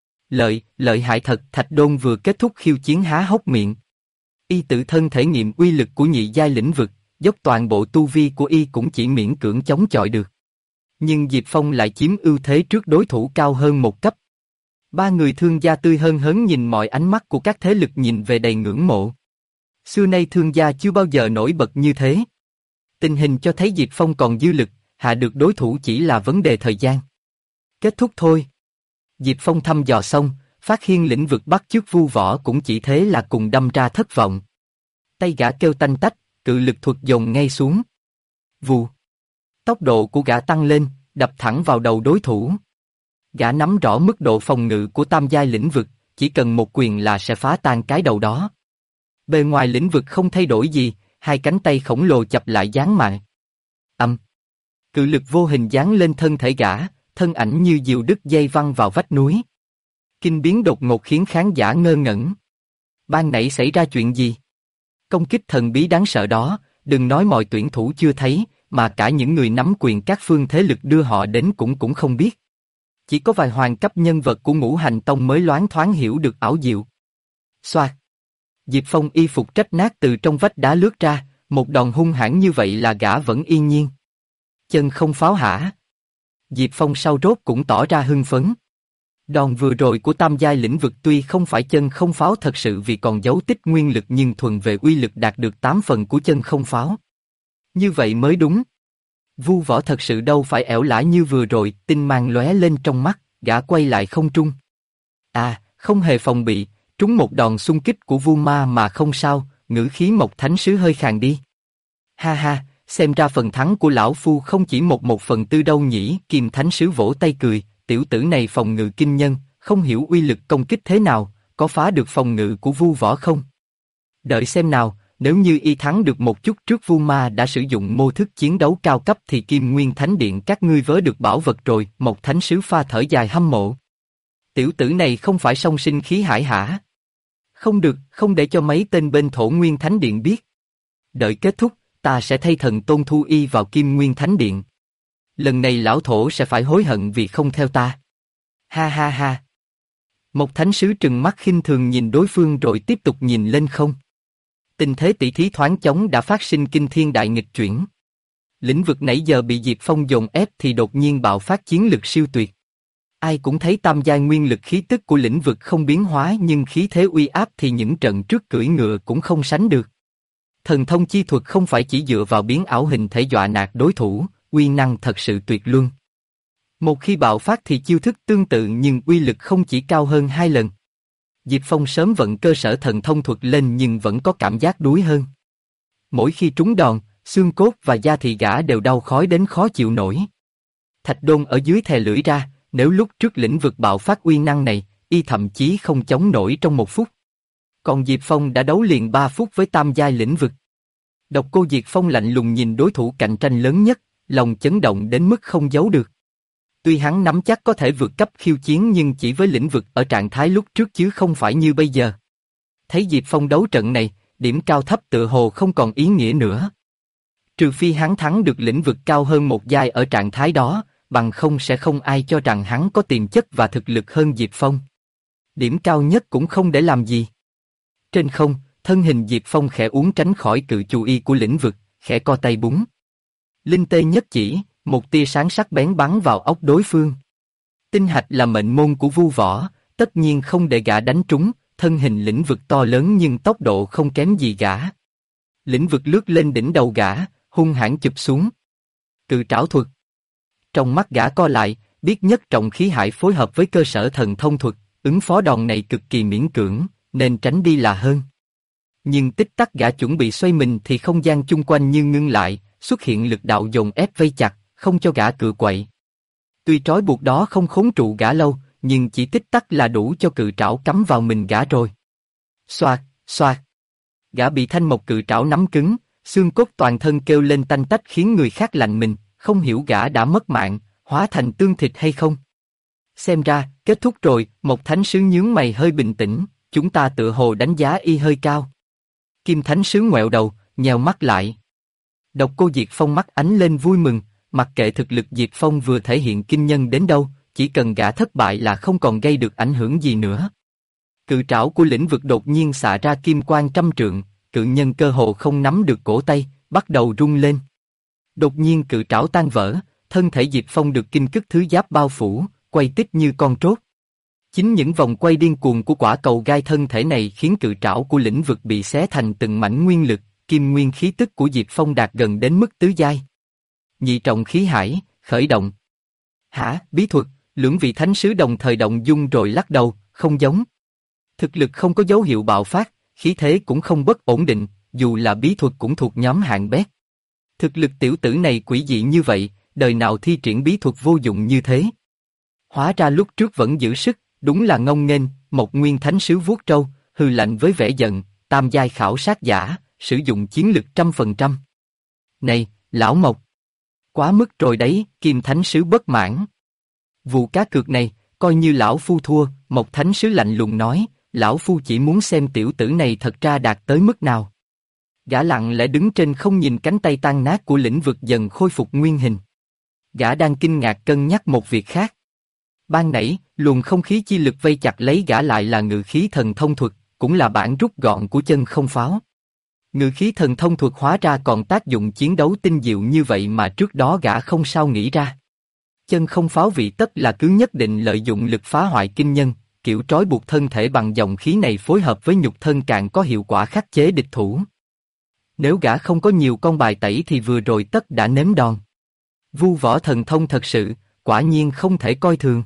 Lợi hại thật. Thạch Đôn vừa kết thúc khiêu chiến há hốc miệng. Y tự thân thể nghiệm uy lực của nhị giai lĩnh vực, dốc toàn bộ tu vi của y cũng chỉ miễn cưỡng chống chọi được. Nhưng Diệp Phong lại chiếm ưu thế trước đối thủ cao hơn một cấp. Ba người thương gia tươi hơn hớn nhìn mọi ánh mắt của các thế lực nhìn về đầy ngưỡng mộ. Xưa nay thương gia chưa bao giờ nổi bật như thế. Tình hình cho thấy Diệp Phong còn dư lực, hạ được đối thủ chỉ là vấn đề thời gian. Kết thúc thôi. Diệp Phong thăm dò xong, phát hiện lĩnh vực bắt chước vu võ cũng chỉ thế là cùng đâm ra thất vọng. Tay gã kêu tanh tách, cự lực thuật dồn ngay xuống. Vù. Tốc độ của gã tăng lên, đập thẳng vào đầu đối thủ. Gã nắm rõ mức độ phòng ngự của tam giai lĩnh vực, chỉ cần một quyền là sẽ phá tan cái đầu đó. Bề ngoài lĩnh vực không thay đổi gì, hai cánh tay khổng lồ chập lại giáng mạng. Cự lực vô hình giáng lên thân thể gã, thân ảnh như diều đứt dây văng vào vách núi. Kinh biến đột ngột khiến khán giả ngơ ngẩn. Ban nãy xảy ra chuyện gì? Công kích thần bí đáng sợ đó, đừng nói mọi tuyển thủ chưa thấy, mà cả những người nắm quyền các phương thế lực đưa họ đến cũng không biết. Chỉ có vài hoàng cấp nhân vật của Ngũ Hành Tông mới loáng thoáng hiểu được ảo diệu. Xoạt. Diệp Phong y phục rách nát từ trong vách đá lướt ra, một đòn hung hãn như vậy là gã vẫn yên nhiên. Chân không pháo hả? Diệp Phong sau rốt cũng tỏ ra hưng phấn. Đòn vừa rồi của tam giai lĩnh vực tuy không phải chân không pháo thật sự vì còn giấu tích nguyên lực nhưng thuần về uy lực đạt được 8 phần của chân không pháo. Như vậy mới đúng. Vu võ thật sự đâu phải ẻo lả như vừa rồi, tinh mang lóe lên trong mắt, gã quay lại không trung. Không hề phòng bị, trúng một đòn xung kích của Vu Ma mà không sao, ngữ khí Mộc Thánh Sứ hơi khàn đi. Ha ha, xem ra phần thắng của lão phu không chỉ một phần tư đâu nhỉ. Kim Thánh Sứ vỗ tay cười, tiểu tử này phòng ngự kinh nhân, không hiểu uy lực công kích thế nào, có phá được phòng ngự của Vu Võ không? Đợi xem nào, nếu như y thắng được một chút trước Vu Ma đã sử dụng mô thức chiến đấu cao cấp thì Kim Nguyên Thánh Điện các ngươi vớ được bảo vật rồi. Một Thánh Sứ pha thở dài hâm mộ. Tiểu tử này không phải song sinh khí hải hả? Không được, không để cho mấy tên bên Thổ Nguyên Thánh Điện biết. Đợi kết thúc, ta sẽ thay thần tôn thu y vào Kim Nguyên Thánh Điện. Lần này lão Thổ sẽ phải hối hận vì không theo ta. Ha ha ha. Một Thánh Sứ trừng mắt khinh thường nhìn đối phương rồi tiếp tục nhìn lên không. Tình thế tỷ thí thoáng chóng đã phát sinh kinh thiên đại nghịch chuyển. Lĩnh vực nãy giờ bị Diệp Phong dồn ép thì đột nhiên bạo phát chiến lực siêu tuyệt. Ai cũng thấy tam giai nguyên lực khí tức của lĩnh vực không biến hóa nhưng khí thế uy áp thì những trận trước cưỡi ngựa cũng không sánh được. Thần thông chi thuật không phải chỉ dựa vào biến ảo hình thể dọa nạt đối thủ, uy năng thật sự tuyệt luân. Một khi bạo phát thì chiêu thức tương tự nhưng uy lực không chỉ cao hơn 2 lần. Diệp Phong sớm vận cơ sở thần thông thuật lên nhưng vẫn có cảm giác đuối hơn. Mỗi khi trúng đòn, xương cốt và da thịt gã đều đau khói đến khó chịu nổi. Thạch Đôn ở dưới thè lưỡi ra, nếu lúc trước lĩnh vực bạo phát uy năng này, y thậm chí không chống nổi trong 1 phút. Còn Diệp Phong đã đấu liền 3 phút với tam giai lĩnh vực. Độc Cô Diệp Phong lạnh lùng nhìn đối thủ cạnh tranh lớn nhất, lòng chấn động đến mức không giấu được. Tuy hắn nắm chắc có thể vượt cấp khiêu chiến nhưng chỉ với lĩnh vực ở trạng thái lúc trước chứ không phải như bây giờ. Thấy Diệp Phong đấu trận này, điểm cao thấp tựa hồ không còn ý nghĩa nữa. Trừ phi hắn thắng được lĩnh vực cao hơn một giai ở trạng thái đó, bằng không sẽ không ai cho rằng hắn có tiềm chất và thực lực hơn Diệp Phong. Điểm cao nhất cũng không để làm gì. Trên không, thân hình Diệp Phong khẽ uốn tránh khỏi cự chu y của lĩnh vực, khẽ co tay búng. Linh tê nhất chỉ, một tia sáng sắc bén bắn vào óc đối phương. Tinh hạch là mệnh môn của Vu Võ, tất nhiên không để gã đánh trúng, thân hình lĩnh vực to lớn nhưng tốc độ không kém gì gã. Lĩnh vực lướt lên đỉnh đầu gã, hung hãn chụp xuống. Cự trảo thuật. Trong mắt gã co lại, biết nhất trọng khí hải phối hợp với cơ sở thần thông thuật, ứng phó đòn này cực kỳ miễn cưỡng, nên tránh đi là hơn. Nhưng tích tắc gã chuẩn bị xoay mình thì không gian chung quanh như ngưng lại, xuất hiện lực đạo dồn ép vây chặt, không cho gã cựa quậy. Tuy trói buộc đó không khốn trụ gã lâu, nhưng chỉ tích tắc là đủ cho cự trảo cắm vào mình gã rồi. Xoạt, xoạt. Gã bị thanh mộc cự trảo nắm cứng, xương cốt toàn thân kêu lên tanh tách khiến người khác lạnh mình, không hiểu gã đã mất mạng, hóa thành tương thịt hay không. Xem ra, kết thúc rồi. Một Thánh Sứ nhướng mày hơi bình tĩnh, chúng ta tựa hồ đánh giá y hơi cao. Kim Thánh Sứ ngoẹo đầu, nheo mắt lại. Độc Cô Diệp Phong mắt ánh lên vui mừng, mặc kệ thực lực Diệp Phong vừa thể hiện kinh nhân đến đâu, chỉ cần gã thất bại là không còn gây được ảnh hưởng gì nữa. Cự trảo của lĩnh vực đột nhiên xạ ra kim quang trăm trượng, cự nhân cơ hồ không nắm được cổ tay, bắt đầu rung lên. Đột nhiên cự trảo tan vỡ, thân thể Diệp Phong được kim cức thứ giáp bao phủ, quay tít như con trốt. Chính những vòng quay điên cuồng của quả cầu gai thân thể này khiến cự trảo của lĩnh vực bị xé thành từng mảnh nguyên lực, kim nguyên khí tức của Diệp Phong đạt gần đến mức tứ giai. Nhị trọng khí hải, khởi động. Hả, bí thuật, lưỡng vị thánh sứ đồng thời động dung rồi lắc đầu, không giống. Thực lực không có dấu hiệu bạo phát, khí thế cũng không bất ổn định, dù là bí thuật cũng thuộc nhóm hạng bét. Thực lực tiểu tử này quỷ dị như vậy, đời nào thi triển bí thuật vô dụng như thế. Hóa ra lúc trước vẫn giữ sức, đúng là ngông nghênh. Một nguyên thánh sứ vuốt trâu, hừ lạnh với vẻ giận, tam giai khảo sát giả, sử dụng chiến lực 100%. Này, lão Mộc! Quá mức rồi đấy. Kim thánh sứ bất mãn. Vụ cá cược này, coi như lão phu thua. Một thánh sứ lạnh lùng nói, lão phu chỉ muốn xem tiểu tử này thật ra đạt tới mức nào. Gã lặng lẽ đứng trên không nhìn cánh tay tan nát của lĩnh vực dần khôi phục nguyên hình. Gã đang kinh ngạc cân nhắc một việc khác. Ban nãy, luồng không khí chi lực vây chặt lấy gã lại là ngự khí thần thông thuật, cũng là bản rút gọn của chân không pháo. Ngự khí thần thông thuật hóa ra còn tác dụng chiến đấu tinh diệu như vậy mà trước đó gã không sao nghĩ ra. Chân không pháo vị tất là cứ nhất định lợi dụng lực phá hoại kinh nhân, kiểu trói buộc thân thể bằng dòng khí này phối hợp với nhục thân càng có hiệu quả khắc chế địch thủ. Nếu gã không có nhiều con bài tẩy thì vừa rồi tất đã nếm đòn. Vu võ thần thông thật sự, quả nhiên không thể coi thường.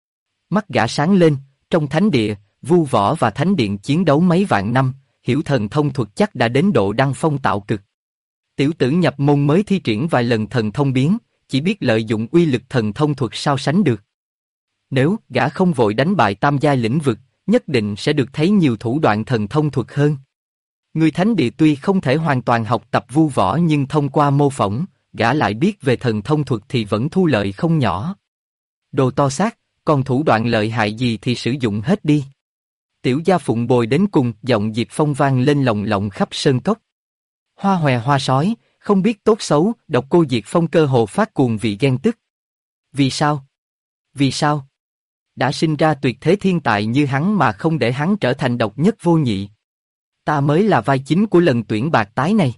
Mắt gã sáng lên, trong thánh địa, Vu võ và thánh điện chiến đấu mấy vạn năm, hiểu thần thông thuật chắc đã đến độ đăng phong tạo cực. Tiểu tử nhập môn mới thi triển vài lần thần thông biến, chỉ biết lợi dụng uy lực thần thông thuật sao sánh được. Nếu gã không vội đánh bại tam giai lĩnh vực, nhất định sẽ được thấy nhiều thủ đoạn thần thông thuật hơn. Người thánh địa tuy không thể hoàn toàn học tập vu võ nhưng thông qua mô phỏng, gã lại biết về thần thông thuật thì vẫn thu lợi không nhỏ. Đồ to xác, còn thủ đoạn lợi hại gì thì sử dụng hết đi. Tiểu gia phụng bồi đến cùng, giọng Diệp Phong vang lên lồng lộng khắp sơn cốc. Hoa hòe hoa sói, không biết tốt xấu, độc cô Diệp Phong cơ hồ phát cuồng vì ghen tức. Vì sao? Vì sao? Đã sinh ra tuyệt thế thiên tài như hắn mà không để hắn trở thành độc nhất vô nhị. Ta mới là vai chính của lần tuyển bạc tái này.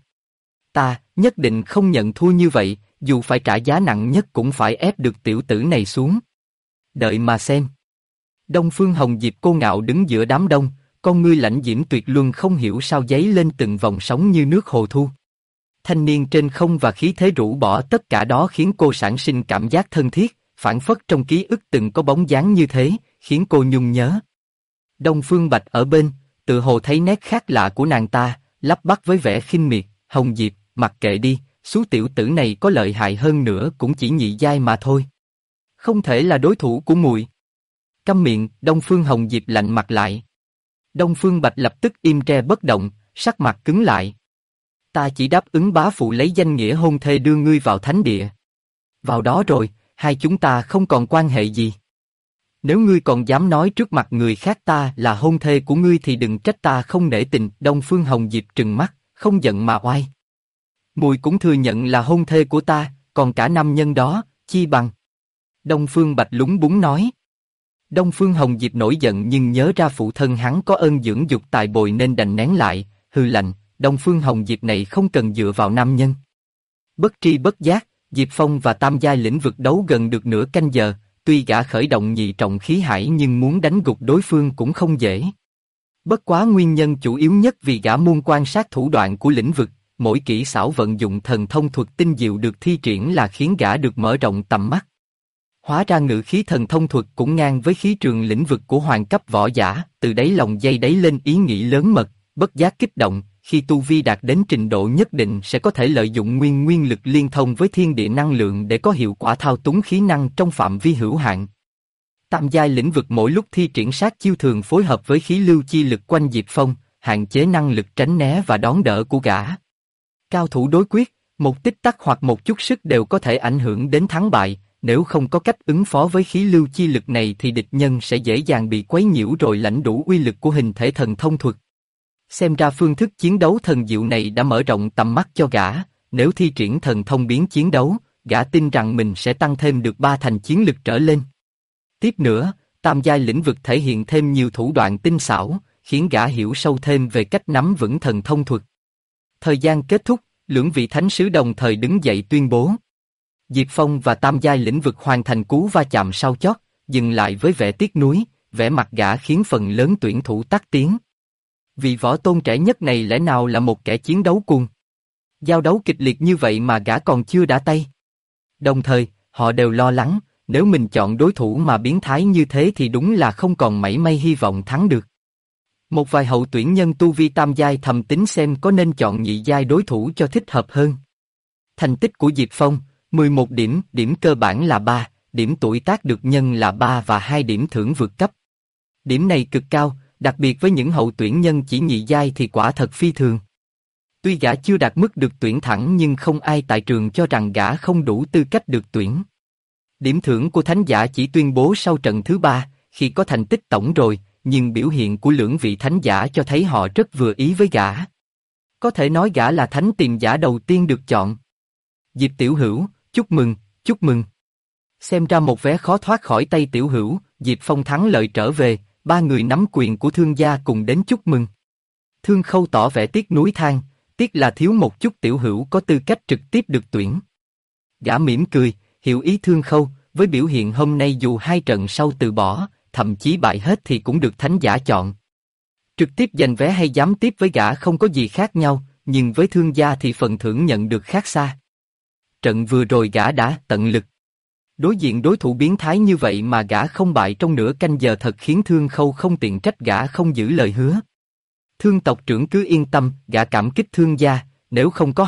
Ta nhất định không nhận thua như vậy, dù phải trả giá nặng nhất cũng phải ép được tiểu tử này xuống. Đợi mà xem. Đông Phương Hồng Diệp cô ngạo đứng giữa đám đông, con ngươi lãnh diễm tuyệt luân không hiểu sao dấy lên từng vòng sóng như nước hồ thu. Thanh niên trên không và khí thế rũ bỏ tất cả đó khiến cô sản sinh cảm giác thân thiết, phảng phất trong ký ức từng có bóng dáng như thế, khiến cô nhung nhớ. Đông Phương Bạch ở bên, tự hồ thấy nét khác lạ của nàng ta, lắp bắp với vẻ khinh miệt, Hồng Diệp, mặc kệ đi, số tiểu tử này có lợi hại hơn nữa cũng chỉ nhị giai mà thôi. Không thể là đối thủ của muội. Câm miệng, Đông Phương Hồng Diệp lạnh mặt lại. Đông Phương Bạch lập tức im tre bất động, sắc mặt cứng lại. Ta chỉ đáp ứng bá phụ lấy danh nghĩa hôn thê đưa ngươi vào thánh địa. Vào đó rồi, hai chúng ta không còn quan hệ gì. Nếu ngươi còn dám nói trước mặt người khác ta là hôn thê của ngươi thì đừng trách ta không nể tình. Đông Phương Hồng Diệp trừng mắt, không giận mà oai. Muội cũng thừa nhận là hôn thê của ta, còn cả nam nhân đó, chi bằng. Đông Phương Bạch lúng búng nói. Đông Phương Hồng Diệp nổi giận nhưng nhớ ra phụ thân hắn có ơn dưỡng dục tài bồi nên đành nén lại, hừ lạnh, Đông Phương Hồng Diệp này không cần dựa vào nam nhân. Bất tri bất giác, Diệp Phong và tam giai lĩnh vực đấu gần được nửa canh giờ, tuy gã khởi động nhị trọng khí hải nhưng muốn đánh gục đối phương cũng không dễ. Bất quá nguyên nhân chủ yếu nhất vì gã muốn quan sát thủ đoạn của lĩnh vực, mỗi kỹ xảo vận dụng thần thông thuật tinh diệu được thi triển là khiến gã được mở rộng tầm mắt. Hóa ra ngự khí thần thông thuật cũng ngang với khí trường lĩnh vực của hoàng cấp võ giả, từ đáy lòng dây đáy lên ý nghĩ lớn mật, bất giác kích động, khi tu vi đạt đến trình độ nhất định sẽ có thể lợi dụng nguyên lực liên thông với thiên địa năng lượng để có hiệu quả thao túng khí năng trong phạm vi hữu hạn. Tam giai lĩnh vực mỗi lúc thi triển sát chiêu thường phối hợp với khí lưu chi lực quanh Diệp Phong, hạn chế năng lực tránh né và đón đỡ của gã. Cao thủ đối quyết, một tích tắc hoặc một chút sức đều có thể ảnh hưởng đến thắng bại. Nếu không có cách ứng phó với khí lưu chi lực này thì địch nhân sẽ dễ dàng bị quấy nhiễu rồi lãnh đủ uy lực của hình thể thần thông thuật. Xem ra phương thức chiến đấu thần diệu này đã mở rộng tầm mắt cho gã, nếu thi triển thần thông biến chiến đấu, gã tin rằng mình sẽ tăng thêm được 3 thành chiến lực trở lên. Tiếp nữa, tam giai lĩnh vực thể hiện thêm nhiều thủ đoạn tinh xảo, khiến gã hiểu sâu thêm về cách nắm vững thần thông thuật. Thời gian kết thúc, lưỡng vị thánh sứ đồng thời đứng dậy tuyên bố. Diệp Phong và tam giai lĩnh vực hoàn thành cú va chạm sau chót, dừng lại với vẻ tiếc nuối, vẻ mặt gã khiến phần lớn tuyển thủ tắt tiếng. Vị võ tôn trẻ nhất này lẽ nào là một kẻ chiến đấu cuồng? Giao đấu kịch liệt như vậy mà gã còn chưa đã tay. Đồng thời, họ đều lo lắng, nếu mình chọn đối thủ mà biến thái như thế thì đúng là không còn mảy may hy vọng thắng được. Một vài hậu tuyển nhân tu vi tam giai thầm tính xem có nên chọn nhị giai đối thủ cho thích hợp hơn. Thành tích của Diệp Phong 11 điểm, điểm cơ bản là 3, điểm tuổi tác được nhân là 3 và 2 điểm thưởng vượt cấp. Điểm này cực cao, đặc biệt với những hậu tuyển nhân chỉ nhị giai thì quả thật phi thường. Tuy gã chưa đạt mức được tuyển thẳng nhưng không ai tại trường cho rằng gã không đủ tư cách được tuyển. Điểm thưởng của thánh giả chỉ tuyên bố sau trận thứ 3, khi có thành tích tổng rồi, nhưng biểu hiện của lưỡng vị thánh giả cho thấy họ rất vừa ý với gã. Có thể nói gã là thánh tiền giả đầu tiên được chọn. Diệp Tiểu Hữu, chúc mừng, chúc mừng. Xem ra một vé khó thoát khỏi tay Tiểu Hữu, Diệp Phong thắng lợi trở về, 3 người nắm quyền của Thương gia cùng đến chúc mừng. Thương Khâu tỏ vẻ tiếc nuối than, tiếc là thiếu một chút Tiểu Hữu có tư cách trực tiếp được tuyển. Gã mỉm cười, hiểu ý Thương Khâu, với biểu hiện hôm nay dù 2 trận sau từ bỏ, thậm chí bại hết thì cũng được thánh giả chọn. Trực tiếp giành vé hay giám tiếp với gã không có gì khác nhau, nhưng với Thương gia thì phần thưởng nhận được khác xa. Trận vừa rồi gã đã tận lực. Đối diện đối thủ biến thái như vậy mà gã không bại trong nửa canh giờ thật khiến Thương Khâu không tiện trách gã không giữ lời hứa. Thương tộc trưởng cứ yên tâm, gã cảm kích Thương gia, nếu không có họ,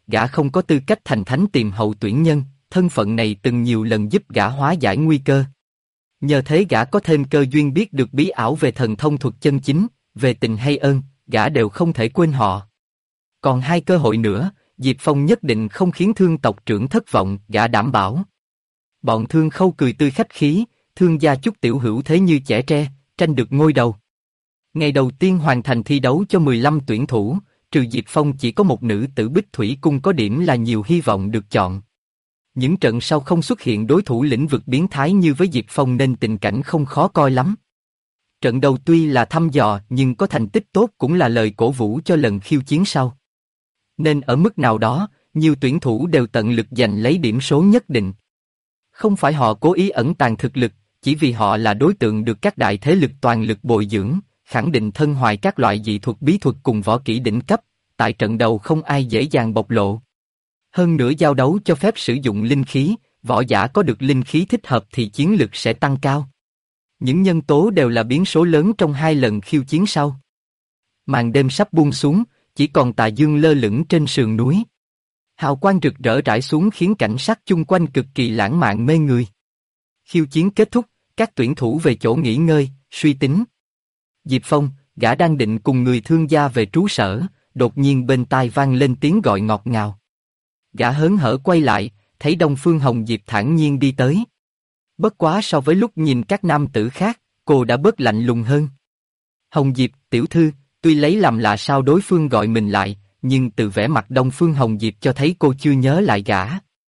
gã không có tư cách thành thánh tiềm hậu tuyển nhân, thân phận này từng nhiều lần giúp gã hóa giải nguy cơ. Nhờ thế gã có thêm cơ duyên biết được bí ảo về thần thông thuật chân chính, về tình hay ơn, gã đều không thể quên họ. Còn 2 cơ hội nữa, Diệp Phong nhất định không khiến Thương tộc trưởng thất vọng, gã đảm bảo. Bọn Thương Khâu cười tươi khách khí, Thương gia chúc tiểu hữu thế như chẻ tre, tranh được ngôi đầu. Ngày đầu tiên hoàn thành thi đấu cho 15 tuyển thủ, trừ Diệp Phong chỉ có một nữ tử Bích Thủy Cung có điểm là nhiều hy vọng được chọn. Những trận sau không xuất hiện đối thủ lĩnh vực biến thái như với Diệp Phong nên tình cảnh không khó coi lắm. Trận đầu tuy là thăm dò nhưng có thành tích tốt cũng là lời cổ vũ cho lần khiêu chiến sau. Nên ở mức nào đó, nhiều tuyển thủ đều tận lực giành lấy điểm số nhất định. Không phải họ cố ý ẩn tàng thực lực, chỉ vì họ là đối tượng được các đại thế lực toàn lực bồi dưỡng, khẳng định thân hoài các loại dị thuật bí thuật cùng võ kỹ đỉnh cấp, tại trận đầu không ai dễ dàng bộc lộ. Hơn nữa giao đấu cho phép sử dụng linh khí, võ giả có được linh khí thích hợp thì chiến lực sẽ tăng cao. Những nhân tố đều là biến số lớn trong 2 lần khiêu chiến sau. Màn đêm sắp buông xuống, chỉ còn tà dương lơ lửng trên sườn núi. Hào quang rực rỡ rải xuống khiến cảnh sắc chung quanh cực kỳ lãng mạn mê người. Khiêu chiến kết thúc, các tuyển thủ về chỗ nghỉ ngơi, suy tính. Diệp Phong, gã đang định cùng người Thương gia về trú sở, đột nhiên bên tai vang lên tiếng gọi ngọt ngào. Gã hớn hở quay lại, thấy Đông Phương Hồng Diệp thản nhiên đi tới. Bất quá so với lúc nhìn các nam tử khác, cô đã bớt lạnh lùng hơn. Hồng Diệp, tiểu thư, tuy lấy làm lạ sao đối phương gọi mình lại, nhưng từ vẻ mặt Đông Phương Hồng Diệp cho thấy cô chưa nhớ lại gã.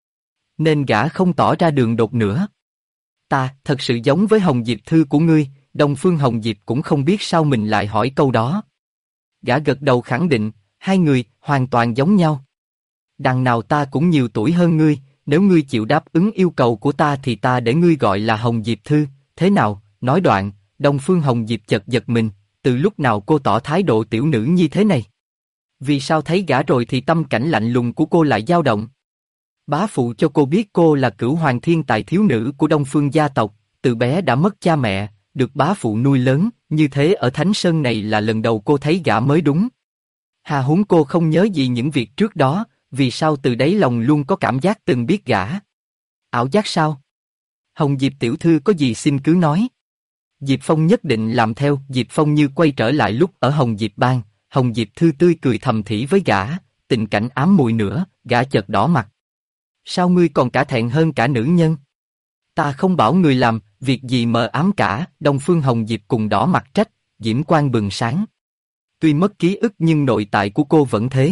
Nên gã không tỏ ra đường đột nữa. Ta, thật sự giống với Hồng Diệp thư của ngươi, Đông Phương Hồng Diệp cũng không biết sao mình lại hỏi câu đó. Gã gật đầu khẳng định, 2 người, hoàn toàn giống nhau. Đằng nào ta cũng nhiều tuổi hơn ngươi, nếu ngươi chịu đáp ứng yêu cầu của ta thì ta để ngươi gọi là Hồng Diệp thư, thế nào? Nói đoạn, Đông Phương Hồng Diệp chợt giật mình, từ lúc nào cô tỏ thái độ tiểu nữ như thế này? Vì sao thấy gã rồi thì tâm cảnh lạnh lùng của cô lại dao động? Bá phụ cho cô biết cô là cửu hoàng thiên tài thiếu nữ của Đông Phương gia tộc, từ bé đã mất cha mẹ, được bá phụ nuôi lớn, như thế ở Thánh Sơn này là lần đầu cô thấy gã mới đúng. Hà huống cô không nhớ gì những việc trước đó, vì sao từ đáy lòng luôn có cảm giác từng biết gã? Ảo giác sao? Hồng Diệp tiểu thư có gì xin cứ nói. Diệp Phong nhất định làm theo. Diệp Phong như quay trở lại lúc ở Hồng Diệp Bang. Hồng Diệp thư tươi cười thầm thì với gã, tình cảnh ám muội nữa, gã chợt đỏ mặt. Sao ngươi còn cả thẹn hơn cả nữ nhân? Ta không bảo người làm, việc gì mờ ám cả. Đông Phương Hồng Diệp cùng đỏ mặt trách, diễm quang bừng sáng. Tuy mất ký ức nhưng nội tại của cô vẫn thế.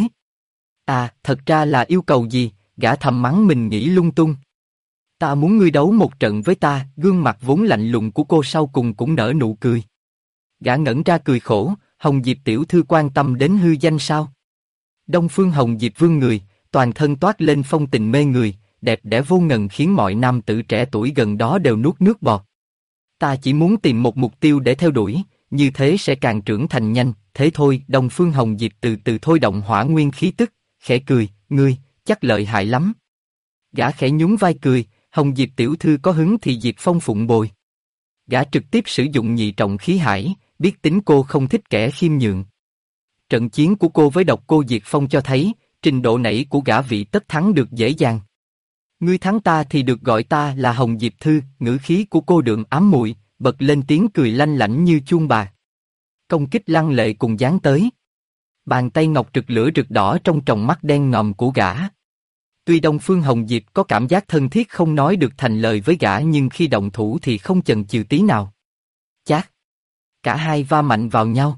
À, thật ra là yêu cầu gì? Gã thầm mắng mình nghĩ lung tung. Ta muốn ngươi đấu một trận với ta. Gương mặt vốn lạnh lùng của cô sau cùng cũng nở nụ cười. Gã ngẩn ra cười khổ. Hồng Diệp tiểu thư quan tâm đến hư danh sao? Đông Phương Hồng Diệp vươn người, toàn thân toát lên phong tình mê người, đẹp đẽ vô ngần khiến mọi nam tử trẻ tuổi gần đó đều nuốt nước bọt. Ta chỉ muốn tìm một mục tiêu để theo đuổi, như thế sẽ càng trưởng thành nhanh. Thế thôi. Đông Phương Hồng Diệp từ từ thôi động hỏa nguyên khí tức, khẽ cười, ngươi, chắc lợi hại lắm. Gã khẽ nhún vai cười, Hồng Diệp tiểu thư có hứng thì Diệp Phong phụng bồi. Gã trực tiếp sử dụng nhị trọng khí hải, biết tính cô không thích kẻ khiêm nhượng. Trận chiến của cô với độc cô Diệp Phong cho thấy, trình độ nảy của gã vị tất thắng được dễ dàng. Ngươi thắng ta thì được gọi ta là Hồng Diệp thư. Ngữ khí của cô đượm ám muội, bật lên tiếng cười lanh lảnh như chuông bạc. Công kích lăng lệ cùng giáng tới. Bàn tay ngọc rực lửa rực đỏ trong tròng mắt đen ngòm của gã. Tuy Đông Phương Hồng Diệp có cảm giác thân thiết không nói được thành lời với gã nhưng khi động thủ thì không chần chừ tí nào. Chát! Cả hai va mạnh vào nhau.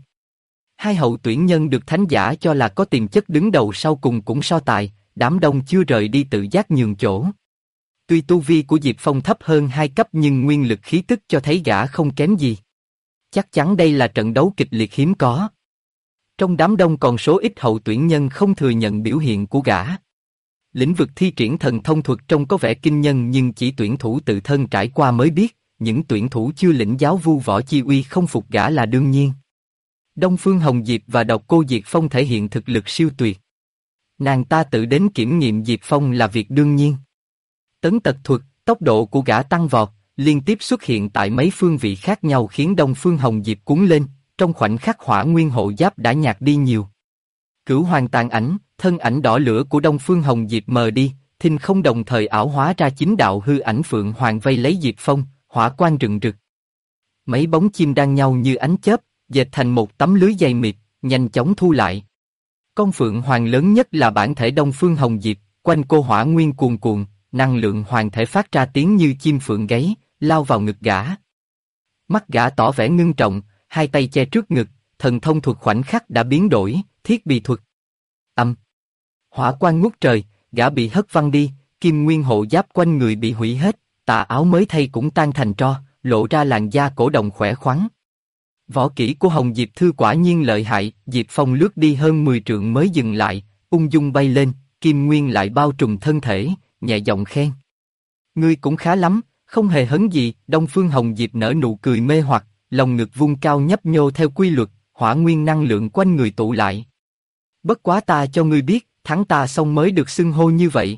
2 hậu tuyển nhân được thánh giả cho là có tiềm chất đứng đầu sau cùng cũng so tài, đám đông chưa rời đi tự giác nhường chỗ. Tuy tu vi của Diệp Phong thấp hơn 2 cấp nhưng nguyên lực khí tức cho thấy gã không kém gì. Chắc chắn đây là trận đấu kịch liệt hiếm có. Trong đám đông còn số ít hậu tuyển nhân không thừa nhận biểu hiện của gã. Lĩnh vực thi triển thần thông thuật trông có vẻ kinh nhân nhưng chỉ tuyển thủ tự thân trải qua mới biết, những tuyển thủ chưa lĩnh giáo vu võ chi uy không phục gã là đương nhiên. Đông Phương Hồng Diệp và độc cô Diệp Phong thể hiện thực lực siêu tuyệt. Nàng ta tự đến kiểm nghiệm Diệp Phong là việc đương nhiên. Tấn tật thuật, tốc độ của gã tăng vọt, liên tiếp xuất hiện tại mấy phương vị khác nhau khiến Đông Phương Hồng Diệp cuốn lên, trong khoảnh khắc hỏa nguyên hộ giáp đã nhạt đi nhiều. Cửu hoàng tàn ảnh, thân ảnh đỏ lửa của Đông Phương Hồng Diệp mờ đi, thinh không đồng thời ảo hóa ra chính đạo hư ảnh Phượng Hoàng vây lấy Diệp Phong, hỏa quang rừng rực. Mấy bóng chim đang nhau như ánh chớp, dệt thành một tấm lưới dày mịt, nhanh chóng thu lại. Con Phượng Hoàng lớn nhất là bản thể Đông Phương Hồng Diệp, quanh cô hỏa nguyên cuồn cuộn, năng lượng hoàng thể phát ra tiếng như chim phượng gáy, lao vào ngực gã. Mắt gã tỏ vẻ ngưng trọng, hai tay che trước ngực, thần thông thuật khoảnh khắc đã biến đổi, thiết bị thuật. Hỏa quang ngút trời, gã bị hất văng đi, kim nguyên hộ giáp quanh người bị hủy hết, tà áo mới thay cũng tan thành tro, lộ ra làn da cổ đồng khỏe khoắn. Võ kỹ của Hồng Diệp Thư quả nhiên lợi hại, Diệp Phong lướt đi hơn 10 trượng mới dừng lại, ung dung bay lên, kim nguyên lại bao trùm thân thể, nhẹ giọng khen. Ngươi cũng khá lắm, không hề hấn gì. Đông Phương Hồng Diệp nở nụ cười mê hoặc, lòng ngực vung cao nhấp nhô theo quy luật, hỏa nguyên năng lượng quanh người tụ lại. Bất quá ta cho ngươi biết, thắng ta xong mới được xưng hô như vậy.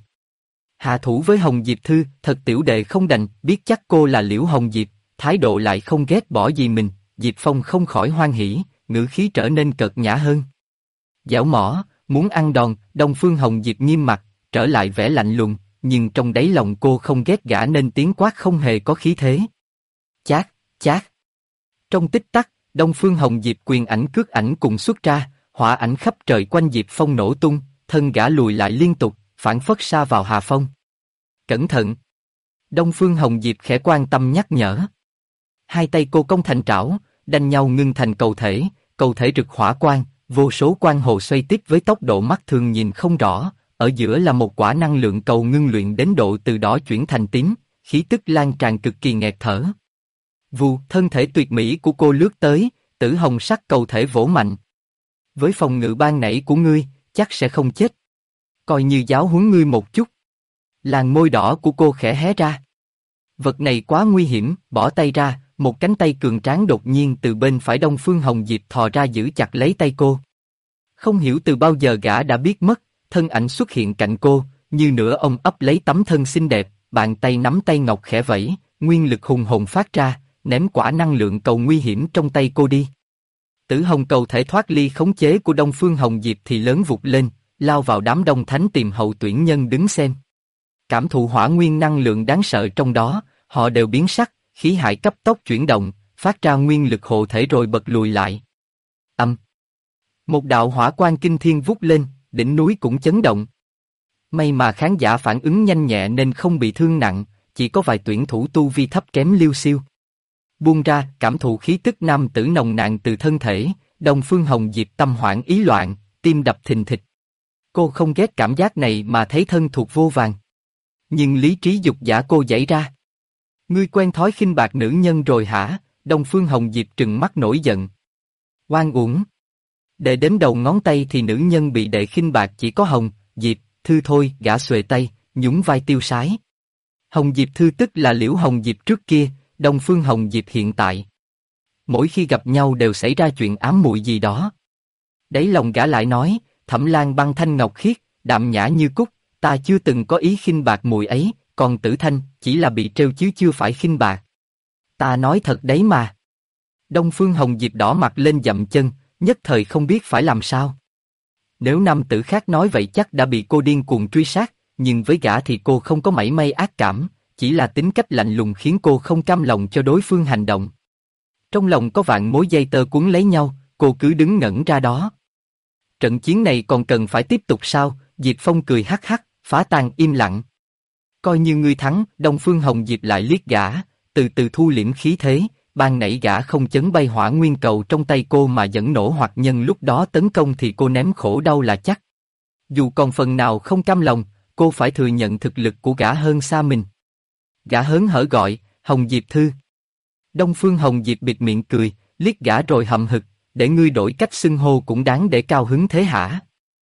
Hạ thủ với Hồng Diệp Thư, thật tiểu đệ không đành, biết chắc cô là Liễu Hồng Diệp, thái độ lại không ghét bỏ gì mình, Diệp Phong không khỏi hoan hỉ, ngữ khí trở nên cợt nhã hơn. Giảo mỏ, muốn ăn đòn. Đông Phương Hồng Diệp nghiêm mặt, trở lại vẻ lạnh lùng, nhưng trong đáy lòng cô không ghét gã nên tiếng quát không hề có khí thế. Chát, chát. Trong tích tắc, Đông Phương Hồng Diệp quyền ảnh cước ảnh cùng xuất ra, hỏa ảnh khắp trời quanh Diệp Phong nổ tung, thân gã lùi lại liên tục, phản phất sa vào hạ phong. Cẩn thận! Đông Phương Hồng Diệp khẽ quan tâm nhắc nhở. Hai tay cô cong thành trảo, đanh nhau ngưng thành cầu thể rực hỏa quang, vô số quang hồ xoay tiếp với tốc độ mắt thường nhìn không rõ, ở giữa là một quả năng lượng cầu ngưng luyện đến độ từ đỏ chuyển thành tím, khí tức lan tràn cực kỳ nghẹt thở. Vù, thân thể tuyệt mỹ của cô lướt tới, tử hồng sắc cầu thể vỗ mạnh. Với phòng ngự ban nãy của ngươi, chắc sẽ không chết. Coi như giáo huấn ngươi một chút. Làn môi đỏ của cô khẽ hé ra. Vật này quá nguy hiểm, bỏ tay ra, một cánh tay cường tráng đột nhiên từ bên phải Đông Phương Hồng Diệp thò ra giữ chặt lấy tay cô. Không hiểu từ bao giờ gã đã biết mất, thân ảnh xuất hiện cạnh cô, như nửa ôm ấp lấy tấm thân xinh đẹp, bàn tay nắm tay ngọc khẽ vẫy, nguyên lực hùng hồn phát ra, ném quả năng lượng cầu nguy hiểm trong tay cô đi. Tử hồng cầu thể thoát ly khống chế của Đông Phương Hồng Diệp thì lớn vụt lên, lao vào đám đông thánh tìm hậu tuyển nhân đứng xem. Cảm thụ hỏa nguyên năng lượng đáng sợ trong đó, họ đều biến sắc, khí hải cấp tốc chuyển động, phát ra nguyên lực hộ thể rồi bật lùi lại. Một đạo hỏa quang kinh thiên vút lên, đỉnh núi cũng chấn động. May mà khán giả phản ứng nhanh nhẹ nên không bị thương nặng, chỉ có vài tuyển thủ tu vi thấp kém liêu xiêu. Buông ra, cảm thụ khí tức nam tử nồng nàn từ thân thể, Đông Phương Hồng Diệp tâm hoảng ý loạn, tim đập thình thịch. Cô không ghét cảm giác này mà thấy thân thuộc vô vàn. Nhưng lý trí dục giả cô giãy ra. Ngươi quen thói khinh bạc nữ nhân rồi hả? Đông Phương Hồng Diệp trừng mắt nổi giận. Oan uổng. Để đến đầu ngón tay thì nữ nhân bị đệ khinh bạc chỉ có Hồng Diệp Thư thôi. Gã xuề tay, nhún vai tiêu sái. Hồng Diệp Thư tức là Liễu Hồng Diệp trước kia, Đông Phương Hồng Diệp hiện tại. Mỗi khi gặp nhau đều xảy ra chuyện ám muội gì đó. Đáy lòng gã lại nói, Thẩm Lan băng thanh ngọc khiết, đạm nhã như cúc, ta chưa từng có ý khinh bạc muội ấy, còn Tử Thanh chỉ là bị trêu chứ chưa phải khinh bạc. Ta nói thật đấy mà. Đông Phương Hồng Diệp đỏ mặt lên dậm chân, nhất thời không biết phải làm sao. Nếu nam tử khác nói vậy chắc đã bị cô điên cuồng truy sát, nhưng với gã thì cô không có mảy may ác cảm, chỉ là tính cách lạnh lùng khiến cô không cam lòng cho đối phương hành động. Trong lòng có vạn mối dây tơ cuốn lấy nhau, cô cứ đứng ngẩn ra đó. Trận chiến này còn cần phải tiếp tục sao? Diệp Phong cười hắc hắc, phá tan im lặng. Coi như ngươi thắng. Đông Phương Hồng Diệp lại liếc gã, từ từ thu liễm khí thế. Ban nãy gã không chấn bay hỏa nguyên cầu trong tay cô mà dẫn nổ hoặc nhân lúc đó tấn công thì cô ném khổ đau là chắc. Dù còn phần nào không cam lòng, cô phải thừa nhận thực lực của gã hơn xa mình. Gã hớn hở gọi, Hồng Diệp Thư. Đông Phương Hồng Diệp bịt miệng cười, liếc gã rồi hậm hực, để ngươi đổi cách xưng hô cũng đáng để cao hứng thế hả?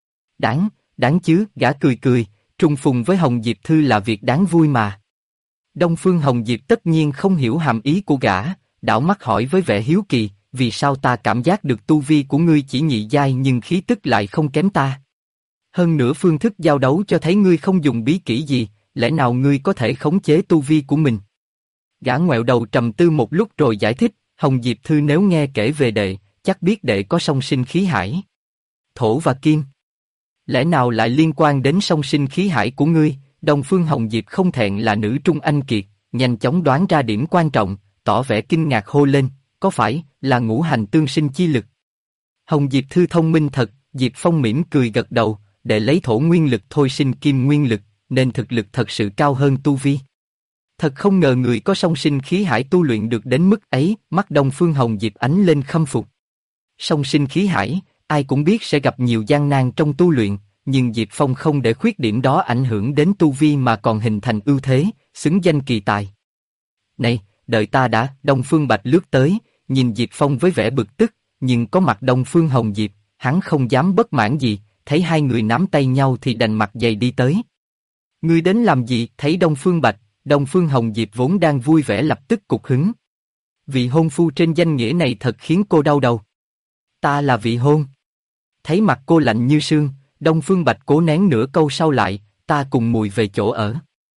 Đáng chứ. Gã cười cười, trùng phùng với Hồng Diệp Thư là việc đáng vui mà. Đông Phương Hồng Diệp tất nhiên không hiểu hàm ý của gã, đảo mắt hỏi với vẻ hiếu kỳ, vì sao ta cảm giác được tu vi của ngươi chỉ nhị giai nhưng khí tức lại không kém ta? Hơn nữa phương thức giao đấu cho thấy ngươi không dùng bí kỹ gì, lẽ nào ngươi có thể khống chế tu vi của mình? Gã ngoẹo đầu trầm tư một lúc rồi giải thích, Hồng Diệp Thư nếu nghe kể về đệ, chắc biết đệ có song sinh khí hải. Thổ và kim. Lẽ nào lại liên quan đến song sinh khí hải của ngươi? Đông Phương Hồng Diệp không thẹn là nữ trung anh kiệt, nhanh chóng đoán ra điểm quan trọng, tỏ vẻ kinh ngạc hô lên, có phải là ngũ hành tương sinh chi lực? Hồng Diệp Thư thông minh thật, Diệp Phong mỉm cười gật đầu, để lấy thổ nguyên lực thôi sinh kim nguyên lực, nên thực lực thật sự cao hơn tu vi. Thật không ngờ người có song sinh khí hải tu luyện được đến mức ấy, mắt Đông Phương Hồng Diệp ánh lên khâm phục. Song sinh khí hải, ai cũng biết sẽ gặp nhiều gian nan trong tu luyện, nhưng Diệp Phong không để khuyết điểm đó ảnh hưởng đến tu vi mà còn hình thành ưu thế, xứng danh kỳ tài. Này, đợi ta đã, Đông Phương Bạch lướt tới, nhìn Diệp Phong với vẻ bực tức, nhưng có mặt Đông Phương Hồng Diệp, hắn không dám bất mãn gì, thấy hai người nắm tay nhau thì đành mặt dày đi tới. Ngươi đến làm gì? Thấy Đông Phương Bạch, Đông Phương Hồng Diệp vốn đang vui vẻ lập tức cục hứng. Vị hôn phu trên danh nghĩa này thật khiến cô đau đầu. Ta là vị hôn. Thấy mặt cô lạnh như sương, Đông Phương Bạch cố nén nửa câu sau lại, ta cùng Mùi về chỗ ở.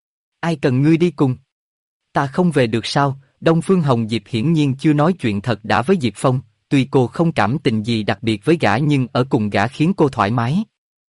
Ai cần ngươi đi cùng? Ta không về được sao? Đông Phương Hồng Diệp hiển nhiên chưa nói chuyện thật đã với Diệp Phong, tuy cô không cảm tình gì đặc biệt với gã nhưng ở cùng gã khiến cô thoải mái.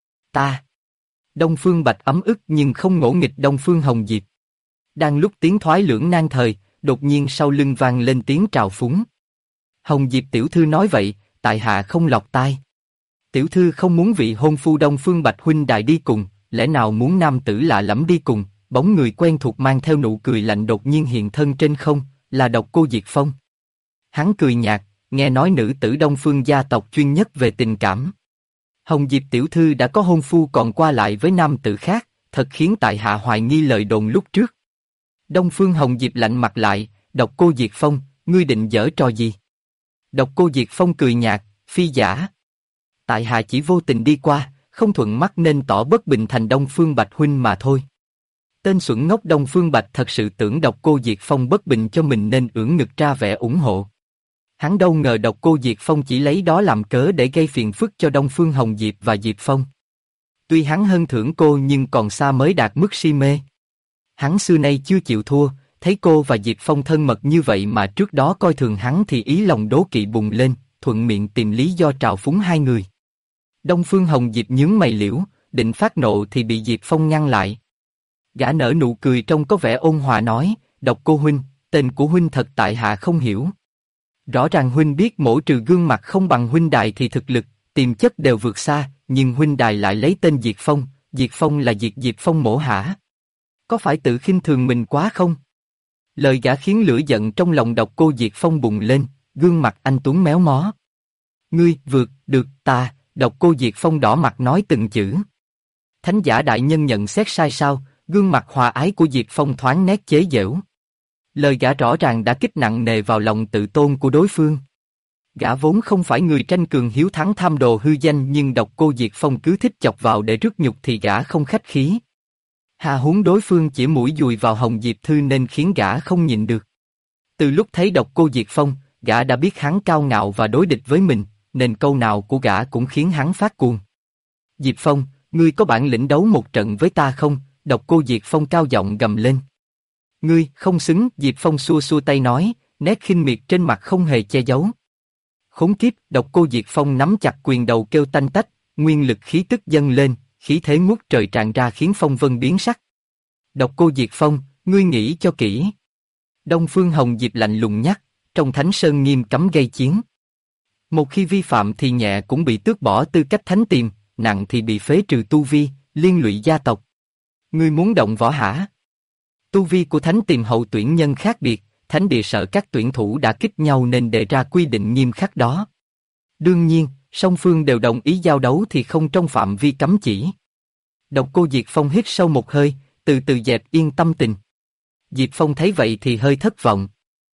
Ta. Đông Phương Bạch ấm ức nhưng không ngỗ nghịch Đông Phương Hồng Diệp. Đang lúc tiến thoái lưỡng nan thời, đột nhiên sau lưng vang lên tiếng trào phúng. Hồng Diệp tiểu thư nói vậy, tại hạ không lọt tai. Tiểu thư không muốn vị hôn phu Đông Phương Bạch huynh đài đi cùng, lẽ nào muốn nam tử lạ lẫm đi cùng? Bóng người quen thuộc mang theo nụ cười lạnh đột nhiên hiện thân trên không, là Độc Cô Diệt Phong. Hắn cười nhạt, nghe nói nữ tử Đông Phương gia tộc chuyên nhất về tình cảm. Hồng Diệp tiểu thư đã có hôn phu còn qua lại với nam tử khác, thật khiến tại hạ hoài nghi lời đồn lúc trước. Đông Phương Hồng Diệp lạnh mặt lại, Độc Cô Diệt Phong, ngươi định giở trò gì? Độc Cô Diệt Phong cười nhạt, phi giả. Tại hạ chỉ vô tình đi qua, không thuận mắt nên tỏ bất bình thành Đông Phương Bạch huynh mà thôi. Tên xuẩn ngốc Đông Phương Bạch thật sự tưởng Độc Cô Diệt Phong bất bình cho mình nên ưỡn ngực ra vẻ ủng hộ. Hắn đâu ngờ Độc Cô Diệt Phong chỉ lấy đó làm cớ để gây phiền phức cho Đông Phương Hồng Diệp và Diệp Phong. Tuy hắn hơn thưởng cô nhưng còn xa mới đạt mức si mê. Hắn xưa nay chưa chịu thua, thấy cô và Diệp Phong thân mật như vậy mà trước đó coi thường hắn thì ý lòng đố kỵ bùng lên, thuận miệng tìm lý do trào phúng hai người. Đông Phương Hồng Diệp nhướng mày liễu, định phát nộ thì bị Diệp Phong ngăn lại. Gã nở nụ cười trông có vẻ ôn hòa nói, Độc Cô huynh, tên của huynh thật tại hạ không hiểu. Rõ ràng huynh biết mổ trừ gương mặt không bằng huynh đài thì thực lực, tiềm chất đều vượt xa, nhưng huynh đài lại lấy tên Diệt Phong là Diệp Phong mổ hả? Có phải tự khinh thường mình quá không? Lời gã khiến lửa giận trong lòng Độc Cô Diệt Phong bùng lên, gương mặt anh tuấn méo mó. Ngươi vượt được ta, Độc Cô Diệt Phong đỏ mặt nói từng chữ. Thánh giả đại nhân nhận xét sai sao? Gương mặt hòa ái của Diệp Phong thoáng nét chế giễu. Lời gã rõ ràng đã kích nặng nề vào lòng tự tôn của đối phương. Gã vốn không phải người tranh cường hiếu thắng tham đồ hư danh nhưng Độc Cô Diệt Phong cứ thích chọc vào để rước nhục thì gã không khách khí. Hà huống đối phương chỉ mũi dùi vào Hồng Diệp Thư nên khiến gã không nhịn được. Từ lúc thấy Độc Cô Diệt Phong, gã đã biết hắn cao ngạo và đối địch với mình, nên câu nào của gã cũng khiến hắn phát cuồng. Diệp Phong, ngươi có bản lĩnh đấu một trận với ta không? Độc Cô Diệt Phong cao giọng gầm lên. Ngươi không xứng, Diệp Phong xua xua tay nói, nét khinh miệt trên mặt không hề che giấu. Khốn kiếp, Độc Cô Diệt Phong nắm chặt quyền đầu kêu tanh tách, nguyên lực khí tức dâng lên, khí thế ngút trời tràn ra khiến phong vân biến sắc. Độc Cô Diệt Phong, ngươi nghĩ cho kỹ. Đông Phương Hồng Diệp lạnh lùng nhắc, trong Thánh Sơn nghiêm cấm gây chiến. Một khi vi phạm thì nhẹ cũng bị tước bỏ tư cách thánh tiềm, nặng thì bị phế trừ tu vi, liên lụy gia tộc. Ngươi muốn động võ hả? Tu vi của thánh tiềm hậu tuyển nhân khác biệt, thánh địa sợ các tuyển thủ đã kích nhau nên đề ra quy định nghiêm khắc đó. Đương nhiên, song phương đều đồng ý giao đấu thì không trong phạm vi cấm chỉ. Độc Cô Diệt Phong hít sâu một hơi, từ từ dẹp yên tâm tình. Diệp Phong thấy vậy thì hơi thất vọng.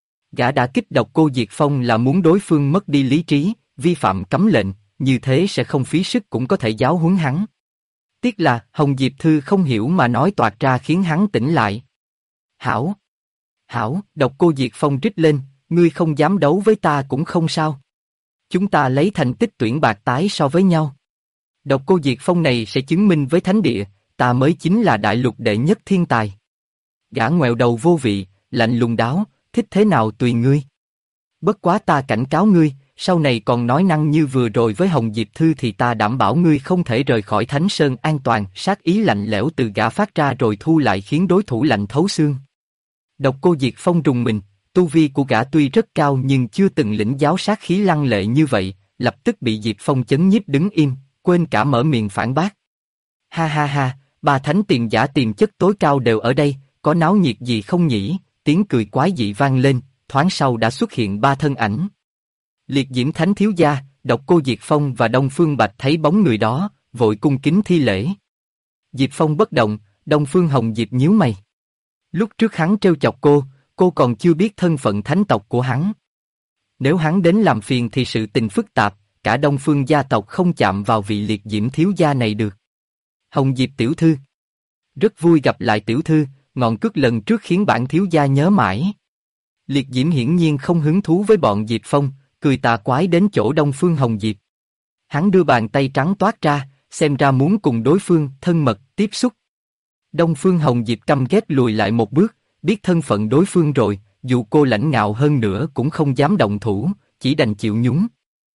Gã đã kích Độc Cô Diệt Phong là muốn đối phương mất đi lý trí, vi phạm cấm lệnh, như thế sẽ không phí sức cũng có thể giáo huấn hắn. Tiếc là Hồng Diệp Thư không hiểu mà nói toạc ra khiến hắn tỉnh lại. Hảo! Hảo! Độc Cô Diệt Phong rít lên, ngươi không dám đấu với ta cũng không sao. Chúng ta lấy thành tích tuyển bạc tái so với nhau. Độc Cô Diệt Phong này sẽ chứng minh với thánh địa, ta mới chính là đại lục đệ nhất thiên tài. Gã ngoẹo đầu vô vị, lạnh lùng đáo, thích thế nào tùy ngươi. Bất quá ta cảnh cáo ngươi, sau này còn nói năng như vừa rồi với Hồng Diệp Thư thì ta đảm bảo ngươi không thể rời khỏi Thánh Sơn an toàn. Sát ý lạnh lẽo từ gã phát ra rồi thu lại khiến đối thủ lạnh thấu xương. Độc Cô Diệt Phong rùng mình, tu vi của gã tuy rất cao nhưng chưa từng lĩnh giáo sát khí lăng lệ như vậy, lập tức bị Diệp Phong chấn nhiếp đứng im, quên cả mở miệng phản bác. Ha ha ha, ba thánh tiền giả tiềm chất tối cao đều ở đây, có náo nhiệt gì không nhỉ? Tiếng cười quái dị vang lên, thoáng sau đã xuất hiện ba thân ảnh. Liệt Diễm Thánh Thiếu Gia, Độc Cô Diệt Phong và Đông Phương Bạch thấy bóng người đó, vội cung kính thi lễ. Diệp Phong bất động, Đông Phương Hồng Diệp nhíu mày. Lúc trước hắn trêu chọc cô còn chưa biết thân phận thánh tộc của hắn. Nếu hắn đến làm phiền thì sự tình phức tạp, cả Đông Phương gia tộc không chạm vào vị Liệt Diễm Thiếu Gia này được. Hồng Diệp tiểu thư. Rất vui gặp lại tiểu thư, ngọn cước lần trước khiến bản thiếu gia nhớ mãi. Liệt Diễm hiển nhiên không hứng thú với bọn Diệp Phong, cười tà quái đến chỗ Đông Phương Hồng Diệp. Hắn đưa bàn tay trắng toát ra, xem ra muốn cùng đối phương thân mật tiếp xúc. Đông Phương Hồng Diệp căm ghét lùi lại một bước, biết thân phận đối phương rồi, dù cô lãnh ngạo hơn nữa cũng không dám động thủ, chỉ đành chịu nhún.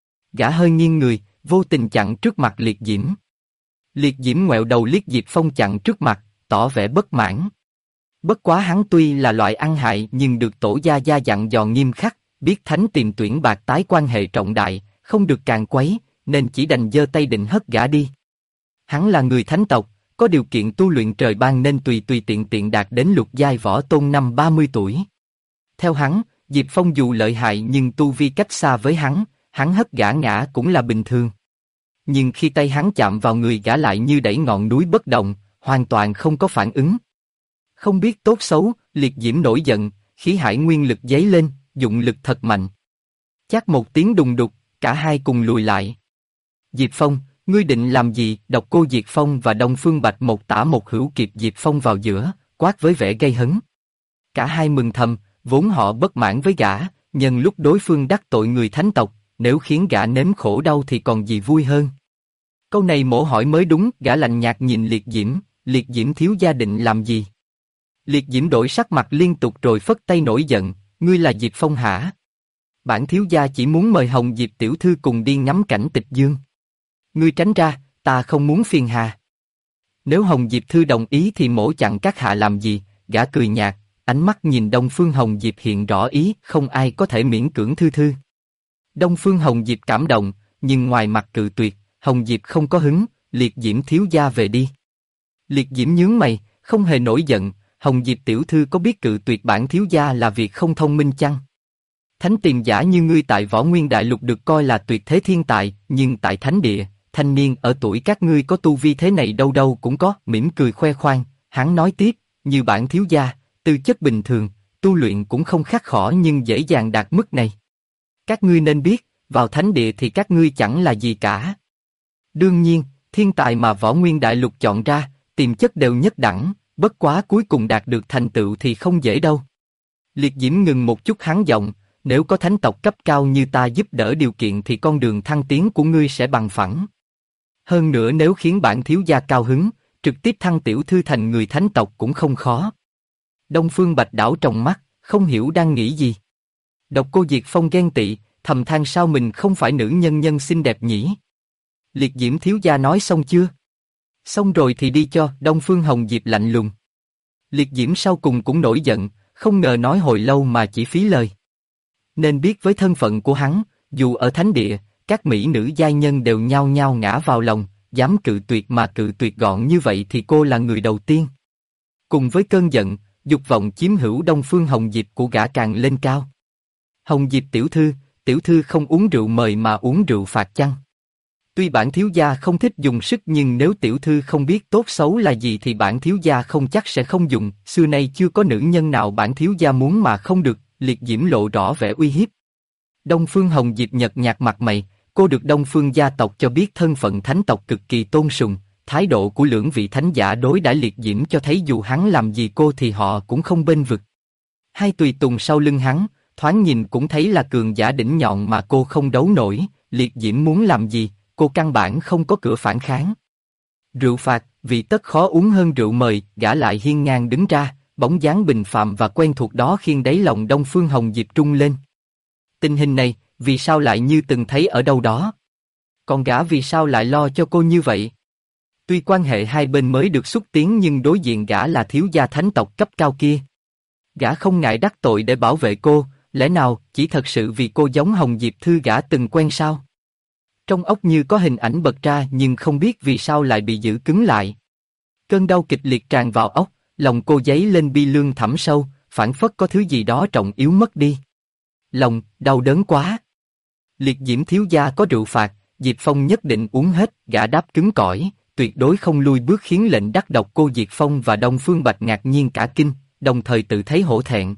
Gã hơi nghiêng người, vô tình chặn trước mặt Liệt Diễm. Liệt Diễm ngoẹo đầu liếc Diệp Phong chặn trước mặt, tỏ vẻ bất mãn. Bất quá hắn tuy là loại ăn hại nhưng được tổ gia gia dặn dò nghiêm khắc, biết thánh tìm tuyển bạc tái quan hệ trọng đại, không được càn quấy, nên chỉ đành giơ tay định hất gã đi. Hắn là người thánh tộc, có điều kiện tu luyện trời ban nên tùy tiện đạt đến lục giai võ tôn năm 30 tuổi. Theo hắn, Diệp Phong dù lợi hại nhưng tu vi cách xa với hắn hất gã ngã cũng là bình thường. Nhưng khi tay hắn chạm vào người gã lại như đẩy ngọn núi bất động, hoàn toàn không có phản ứng. Không biết tốt xấu, Liệt Diễm nổi giận, khí hải nguyên lực dấy lên, dụng lực thật mạnh. Chát một tiếng đùng đục, cả hai cùng lùi lại. Diệp Phong, ngươi định làm gì? Độc Cô Diệt Phong và Đông Phương Bạch một tả một hữu kịp Diệp Phong vào giữa, quát với vẻ gây hấn. Cả hai mừng thầm, vốn họ bất mãn với gã, nhân lúc đối phương đắc tội người thánh tộc, nếu khiến gã nếm khổ đau thì còn gì vui hơn. Câu này mổ hỏi mới đúng, gã lạnh nhạt nhìn Liệt Diễm thiếu gia định làm gì? Liệt Diễm đổi sắc mặt liên tục rồi phất tay nổi giận, ngươi là Diệp Phong hả? Bản thiếu gia chỉ muốn mời Hồng Diệp tiểu thư cùng đi ngắm cảnh Tịch Dương. Ngươi tránh ra, ta không muốn phiền hà. Nếu Hồng Diệp thư đồng ý thì mổ chặn các hạ làm gì? Gã cười nhạt, ánh mắt nhìn Đông Phương Hồng Diệp hiện rõ ý, không ai có thể miễn cưỡng thư. Đông Phương Hồng Diệp cảm động, nhưng ngoài mặt cự tuyệt, Hồng Diệp không có hứng, Liệt Diễm thiếu gia về đi. Liệt Diễm nhướng mày, không hề nổi giận, Hồng Diệp tiểu thư có biết cự tuyệt bản thiếu gia là việc không thông minh chăng? Thánh tiền giả như ngươi tại Võ Nguyên Đại Lục được coi là tuyệt thế thiên tài, nhưng tại thánh địa, thanh niên ở tuổi các ngươi có tu vi thế này đâu đâu cũng có. Mỉm cười khoe khoang, hắn nói tiếp, như bản thiếu gia, tư chất bình thường, tu luyện cũng không khắc khổ nhưng dễ dàng đạt mức này. Các ngươi nên biết, vào thánh địa thì các ngươi chẳng là gì cả. Đương nhiên, thiên tài mà Võ Nguyên Đại Lục chọn ra, tiềm chất đều nhất đẳng, bất quá cuối cùng đạt được thành tựu thì không dễ đâu. Liệt Diễm ngừng một chút hắn giọng, nếu có thánh tộc cấp cao như ta giúp đỡ điều kiện thì con đường thăng tiến của ngươi sẽ bằng phẳng. Hơn nữa nếu khiến bản thiếu gia cao hứng, trực tiếp thăng tiểu thư thành người thánh tộc cũng không khó. Đông Phương Bạch đảo tròng mắt, không hiểu đang nghĩ gì. Độc Cô Diệt Phong ghen tị, thầm than sao mình không phải nữ nhân xinh đẹp nhỉ? Liệt Diễm thiếu gia nói xong chưa? Xong rồi thì đi cho. Đông Phương Hồng Diệp lạnh lùng. Liệt Diễm sau cùng cũng nổi giận, không ngờ nói hồi lâu mà chỉ phí lời. Nên biết với thân phận của hắn, dù ở thánh địa, các mỹ nữ giai nhân đều nhao nhao ngã vào lòng, dám cự tuyệt mà cự tuyệt gọn như vậy thì cô là người đầu tiên. Cùng với cơn giận, dục vọng chiếm hữu Đông Phương Hồng Diệp của gã càng lên cao. Hồng Diệp tiểu thư không uống rượu mời mà uống rượu phạt chăng? Tuy bản thiếu gia không thích dùng sức nhưng nếu tiểu thư không biết tốt xấu là gì thì bản thiếu gia không chắc sẽ không dùng. Xưa nay chưa có nữ nhân nào bản thiếu gia muốn mà không được. Liệt Diễm lộ rõ vẻ uy hiếp. Đông Phương Hồng Diệp nhợt nhạt mặt mày, cô được Đông Phương gia tộc cho biết thân phận thánh tộc cực kỳ tôn sùng, thái độ của lưỡng vị thánh giả đối đãi Liệt Diễm cho thấy dù hắn làm gì cô thì họ cũng không bênh vực. Hai tùy tùng sau lưng hắn, thoáng nhìn cũng thấy là cường giả đỉnh nhọn mà cô không đấu nổi. Liệt Diễm muốn làm gì, cô căn bản không có cửa phản kháng. Rượu phạt, vì tất khó uống hơn rượu mời, gã lại hiên ngang đứng ra. Bóng dáng bình phàm và quen thuộc đó khiến đáy lòng Đông Phương Hồng Diệp trung lên. Tình hình này, vì sao lại như từng thấy ở đâu đó? Còn gã vì sao lại lo cho cô như vậy? Tuy quan hệ hai bên mới được xúc tiến nhưng đối diện gã là thiếu gia thánh tộc cấp cao kia. Gã không ngại đắc tội để bảo vệ cô, lẽ nào chỉ thật sự vì cô giống Hồng Diệp Thư gã từng quen sao? Trong óc như có hình ảnh bật ra nhưng không biết vì sao lại bị giữ cứng lại. Cơn đau kịch liệt tràn vào óc, lòng cô dấy lên bi lương thẳm sâu, phảng phất có thứ gì đó trọng yếu mất đi. Lòng, đau đớn quá. Liệt Diễm thiếu gia có rượu phạt, Diệp Phong nhất định uống hết, gã đáp cứng cỏi, tuyệt đối không lui bước khiến lệnh đắc độc cô Diệp Phong và Đông Phương Bạch ngạc nhiên cả kinh, đồng thời tự thấy hổ thẹn.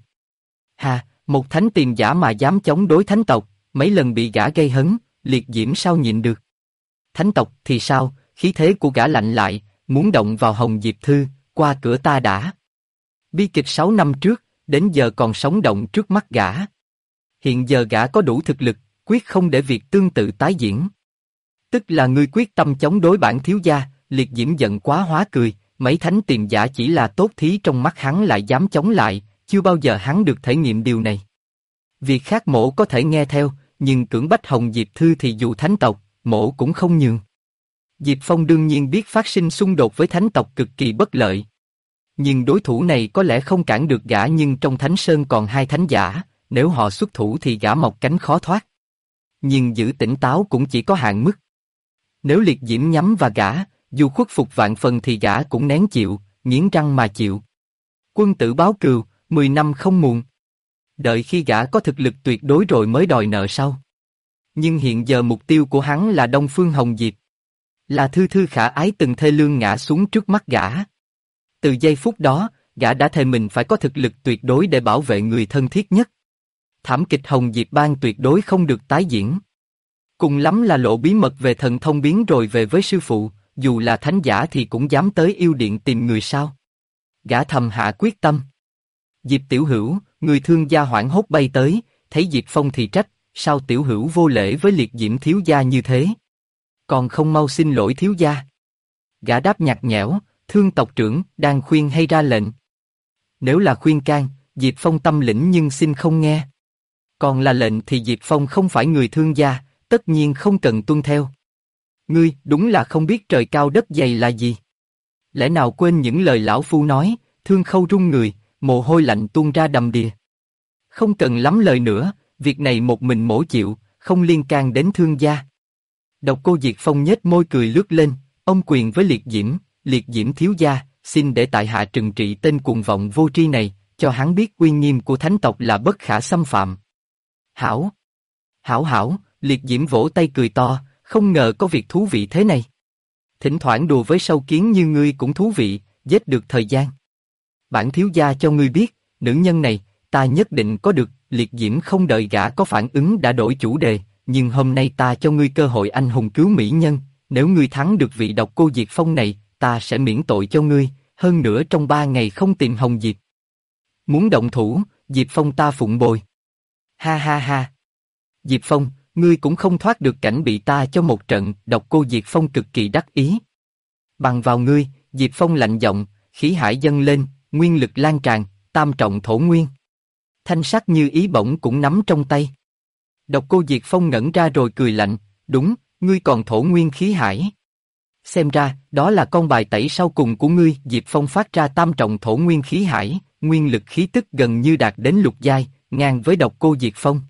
Hà, một thánh tiền giả mà dám chống đối thánh tộc, mấy lần bị gã gây hấn, Liệt Diễm sao nhịn được. Thánh tộc thì sao, khí thế của gã lạnh lại, muốn động vào Hồng Diệp Thư, qua cửa ta đã. Bi kịch 6 năm trước, đến giờ còn sống động trước mắt gã. Hiện giờ gã có đủ thực lực, quyết không để việc tương tự tái diễn. Tức là ngươi quyết tâm chống đối bản thiếu gia, Liệt Diễm giận quá hóa cười, mấy thánh tiền giả chỉ là tốt thí trong mắt hắn lại dám chống lại, chưa bao giờ hắn được thể nghiệm điều này. Việc khác mổ có thể nghe theo, nhưng cưỡng bách Hồng Diệp Thư thì dù thánh tộc, mổ cũng không nhường. Diệp Phong đương nhiên biết phát sinh xung đột với thánh tộc cực kỳ bất lợi. Nhưng đối thủ này có lẽ không cản được gã, nhưng trong Thánh Sơn còn hai thánh giả, nếu họ xuất thủ thì gã mọc cánh khó thoát. Nhưng giữ tỉnh táo cũng chỉ có hạn mức. Nếu Liệt Diễm nhắm vào gã, dù khuất phục vạn phần thì gã cũng nén chịu, nghiến răng mà chịu. Quân tử báo cừu, 10 năm không muộn. Đợi khi gã có thực lực tuyệt đối rồi mới đòi nợ sau. Nhưng hiện giờ mục tiêu của hắn là Đông Phương Hồng Diệp. Là Thư Thư khả ái từng thê lương ngã xuống trước mắt gã. Từ giây phút đó, gã đã thề mình phải có thực lực tuyệt đối để bảo vệ người thân thiết nhất. Thảm kịch Hồng Diệp Bang tuyệt đối không được tái diễn. Cùng lắm là lộ bí mật về thần thông biến rồi về với sư phụ, dù là thánh giả thì cũng dám tới yêu điện tìm người sao. Gã thầm hạ quyết tâm. Diệp tiểu hữu, người thương gia hoảng hốt bay tới, thấy Diệp Phong thì trách, sao tiểu hữu vô lễ với Liệt Diễm thiếu gia như thế? Còn không mau xin lỗi thiếu gia. Gã đáp nhạt nhẽo, Thương tộc trưởng, đang khuyên hay ra lệnh? Nếu là khuyên can, Diệp Phong tâm lĩnh nhưng xin không nghe. Còn là lệnh thì Diệp Phong không phải người thương gia, tất nhiên không cần tuân theo. Ngươi, đúng là không biết trời cao đất dày là gì. Lẽ nào quên những lời lão phu nói, Thương Khâu run người, mồ hôi lạnh tuôn ra đầm đìa. Không cần lắm lời nữa, việc này một mình mổ chịu, không liên can đến thương gia. Độc Cô Diệp Phong nhếch môi cười lướt lên, ông quyền với Liệt Diễm thiếu gia, xin để tại hạ trừng trị tên cuồng vọng vô tri này, cho hắn biết uy nghiêm của thánh tộc là bất khả xâm phạm. Hảo! Hảo hảo! Liệt Diễm vỗ tay cười to, không ngờ có việc thú vị thế này. Thỉnh thoảng đùa với sâu kiến như ngươi cũng thú vị, giết được thời gian. Bản thiếu gia cho ngươi biết, nữ nhân này, ta nhất định có được. Liệt Diễm không đợi gã có phản ứng đã đổi chủ đề, nhưng hôm nay ta cho ngươi cơ hội anh hùng cứu mỹ nhân, nếu ngươi thắng được vị Độc Cô Diệp Phong này, ta sẽ miễn tội cho ngươi, hơn nữa trong 3 ngày không tìm Hồng Diệp. Muốn động thủ, Diệp Phong ta phụng bồi. Ha ha ha. Diệp Phong, ngươi cũng không thoát được cảnh bị ta cho một trận. Độc Cô Diệp Phong cực kỳ đắc ý. Bằng vào ngươi, Diệp Phong lạnh giọng, khí hải dâng lên, nguyên lực lan tràn, tam trọng thổ nguyên. Thanh sắc như ý bổng cũng nắm trong tay. Độc Cô Diệp Phong ngẩn ra rồi cười lạnh, đúng, ngươi còn thổ nguyên khí hải. Xem ra, đó là con bài tẩy sau cùng của ngươi. Diệp Phong phát ra tam trọng thổ nguyên khí hải, nguyên lực khí tức gần như đạt đến lục giai, ngang với Độc Cô Diệp Phong.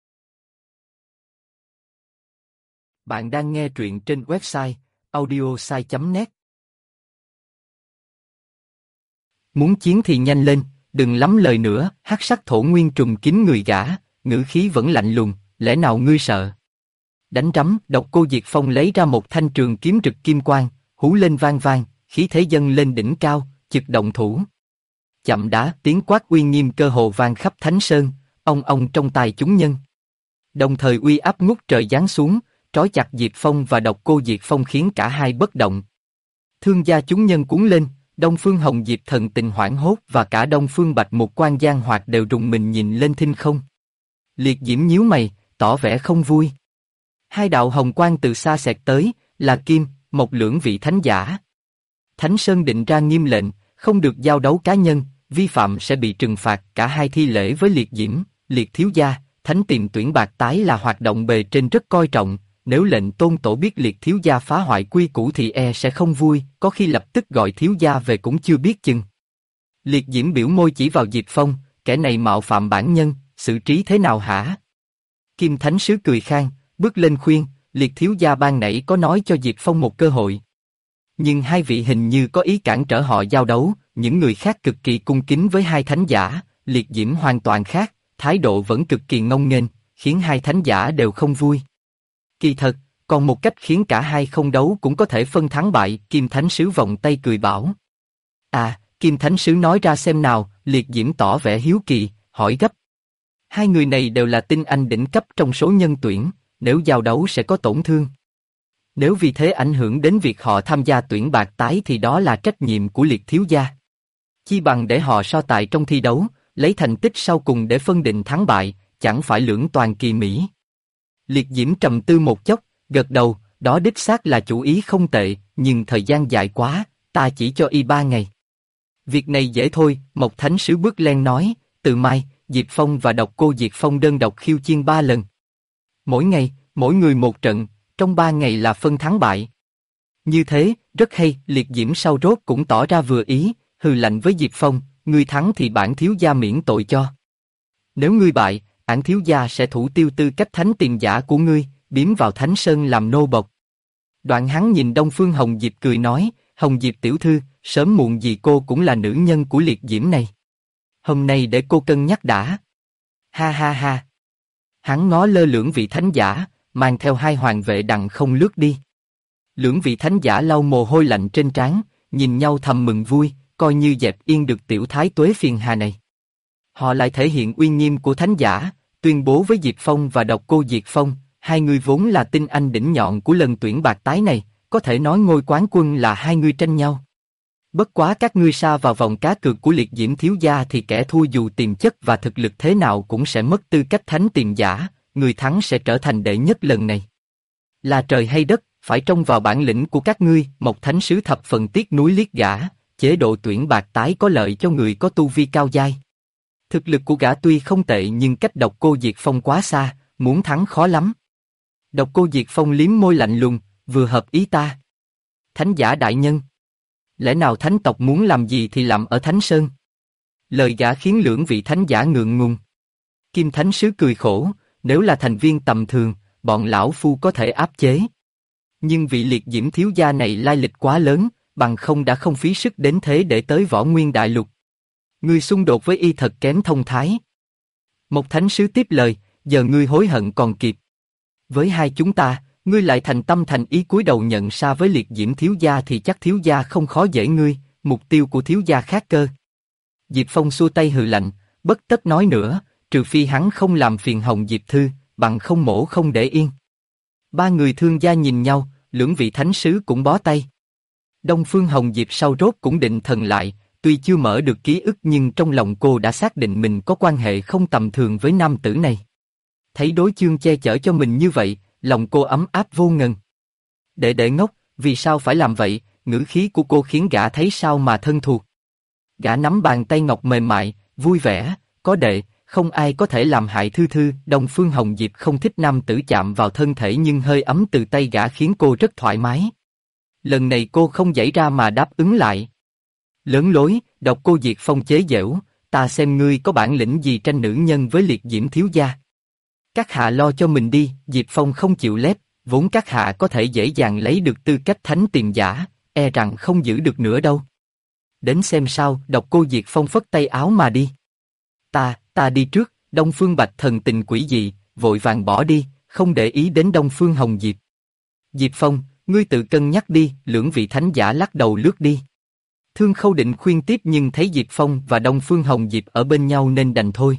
Bạn đang nghe truyện trên website audiosai.net. Muốn chiến thì nhanh lên, đừng lắm lời nữa. Hắc sắc thổ nguyên trùm kín người gã, ngữ khí vẫn lạnh lùng, lẽ nào ngươi sợ? Đánh rắm, Độc Cô Diệp Phong lấy ra một thanh trường kiếm rực kim quang, hú lên vang vang, khí thế dâng lên đỉnh cao, chực động thủ. Chậm đã, tiếng quát uy nghiêm cơ hồ vang khắp Thánh Sơn, ong ong trong tai chúng nhân. Đồng thời uy áp ngút trời giáng xuống, trói chặt Diệp Phong và Độc Cô Diệp Phong khiến cả hai bất động. Thương gia chúng nhân cuốn lên, Đông Phương Hồng Diệp thần tình hoảng hốt và cả Đông Phương Bạch Mục Quan Giang Hoạt đều rùng mình nhìn lên thinh không. Liệt Diễm nhíu mày, tỏ vẻ không vui. Hai đạo hồng quang từ xa xẹt tới, là Kim, Mộc lưỡng vị thánh giả. Thánh Sơn định ra nghiêm lệnh, không được giao đấu cá nhân, vi phạm sẽ bị trừng phạt. Cả hai thi lễ với Liệt Diễm, Liệt thiếu gia, thánh tiền tuyển bạc tái là hoạt động bề trên rất coi trọng, nếu lệnh tôn tổ biết Liệt thiếu gia phá hoại quy củ thì e sẽ không vui, có khi lập tức gọi thiếu gia về cũng chưa biết chừng. Liệt Diễm biểu môi chỉ vào Diệp Phong, kẻ này mạo phạm bản nhân, xử trí thế nào hả? Kim Thánh Sứ cười khan, bước lên khuyên, Liệt thiếu gia ban nãy có nói cho Diệp Phong một cơ hội. Nhưng hai vị hình như có ý cản trở họ giao đấu, những người khác cực kỳ cung kính với hai thánh giả, Liệt Diễm hoàn toàn khác, thái độ vẫn cực kỳ ngông nghênh, khiến hai thánh giả đều không vui. Kỳ thật, còn một cách khiến cả hai không đấu cũng có thể phân thắng bại, Kim Thánh Sứ vòng tay cười bảo. À, Kim Thánh Sứ nói ra xem nào, Liệt Diễm tỏ vẻ hiếu kỳ, hỏi gấp. Hai người này đều là tinh anh đỉnh cấp trong số nhân tuyển, nếu giao đấu sẽ có tổn thương. Nếu vì thế ảnh hưởng đến việc họ tham gia tuyển bạc tái thì đó là trách nhiệm của Liệt thiếu gia. Chi bằng để họ so tài trong thi đấu, lấy thành tích sau cùng để phân định thắng bại, chẳng phải lưỡng toàn kỳ mỹ. Liệt Diễm trầm tư một chốc, gật đầu, đó đích xác là chủ ý không tệ, nhưng thời gian dài quá, ta chỉ cho y 3 ngày. Việc này dễ thôi, Mộc Thánh Sứ bước lên nói, từ mai, Diệp Phong và Độc Cô Diệp Phong đơn độc khiêu chiến 3 lần. Mỗi ngày, mỗi người một trận, trong 3 ngày là phân thắng bại. Như thế, rất hay, Liệt Diễm sau rốt cũng tỏ ra vừa ý, hừ lạnh với Diệp Phong, ngươi thắng thì bản thiếu gia miễn tội cho. Nếu ngươi bại, bản thiếu gia sẽ thủ tiêu tư cách thánh tiền giả của ngươi, biếm vào Thánh Sơn làm nô bộc. Đoạn hắn nhìn Đông Phương Hồng Diệp cười nói, Hồng Diệp tiểu thư, sớm muộn gì cô cũng là nữ nhân của Liệt Diễm này. Hôm nay để cô cân nhắc đã. Ha ha ha. Hắn ngó lơ lưỡng vị thánh giả, mang theo hai hoàng vệ đằng không lướt đi. Lưỡng vị thánh giả lau mồ hôi lạnh trên trán, nhìn nhau thầm mừng vui, coi như dẹp yên được tiểu thái tuế phiền hà này. Họ lại thể hiện uy nghiêm của thánh giả, tuyên bố với Diệp Phong và Độc Cô Diệp Phong, hai người vốn là tinh anh đỉnh nhọn của lần tuyển bạc tái này, có thể nói ngôi quán quân là hai người tranh nhau. Bất quá các ngươi sa vào vòng cá cược của Liệt Diễm thiếu gia thì kẻ thua dù tiềm chất và thực lực thế nào cũng sẽ mất tư cách thánh tiền giả, người thắng sẽ trở thành đệ nhất lần này. Là trời hay đất, phải trông vào bản lĩnh của các ngươi, Mộc Thánh Sứ thập phần tiếc nuối liếc gã, chế độ tuyển bạc tái có lợi cho người có tu vi cao giai. Thực lực của gã tuy không tệ nhưng cách Độc Cô Diệt Phong quá xa, muốn thắng khó lắm. Độc Cô Diệt Phong liếm môi lạnh lùng, vừa hợp ý ta. Thánh giả đại nhân. Lẽ nào thánh tộc muốn làm gì thì làm ở Thánh Sơn? Lời gã khiến lưỡng vị thánh giả ngượng ngùng. Kim Thánh Sứ cười khổ, nếu là thành viên tầm thường, bọn lão phu có thể áp chế. Nhưng vị Liệt Diễm thiếu gia này lai lịch quá lớn, bằng không đã không phí sức đến thế để tới Võ Nguyên Đại Lục. Ngươi xung đột với y thật kém thông thái. Một Thánh Sứ tiếp lời, giờ ngươi hối hận còn kịp. Với hai chúng ta, ngươi lại thành tâm thành ý cúi đầu nhận sa với Liệt Diễm thiếu gia thì chắc thiếu gia không khó dễ ngươi, mục tiêu của thiếu gia khác cơ. Diệp Phong xua tay hừ lạnh, bất tất nói nữa, trừ phi hắn không làm phiền Hồng Diệp Thư, bằng không mổ không để yên. Ba người thương gia nhìn nhau, lưỡng vị thánh sứ cũng bó tay. Đông Phương Hồng Diệp sau rốt cũng định thần lại, tuy chưa mở được ký ức nhưng trong lòng cô đã xác định mình có quan hệ không tầm thường với nam tử này. Thấy đối chương che chở cho mình như vậy, lòng cô ấm áp vô ngần. Đệ ngốc, vì sao phải làm vậy? Ngữ khí của cô khiến gã thấy sao mà thân thuộc. Gã nắm bàn tay ngọc mềm mại, vui vẻ, có đệ, không ai có thể làm hại Thư Thư. Đông Phương Hồng Diệp không thích nam tử chạm vào thân thể nhưng hơi ấm từ tay gã khiến cô rất thoải mái. Lần này cô không giãy ra mà đáp ứng lại. Lớn lối, Độc Cô Diệt Phong chế giễu, ta xem ngươi có bản lĩnh gì tranh nữ nhân với Liệt Diễm thiếu gia. Các hạ lo cho mình đi, Diệp Phong không chịu lép, vốn các hạ có thể dễ dàng lấy được tư cách thánh tiền giả, e rằng không giữ được nữa đâu. Đến xem sao, Độc Cô Diệt Phong phất tay áo mà đi. Ta đi trước, Đông Phương Bạch thần tình quỷ dị, vội vàng bỏ đi, không để ý đến Đông Phương Hồng Diệp. Diệp Phong, ngươi tự cân nhắc đi, lưỡng vị thánh giả lắc đầu lướt đi. Thương Khâu định khuyên tiếp nhưng thấy Diệp Phong và Đông Phương Hồng Diệp ở bên nhau nên đành thôi.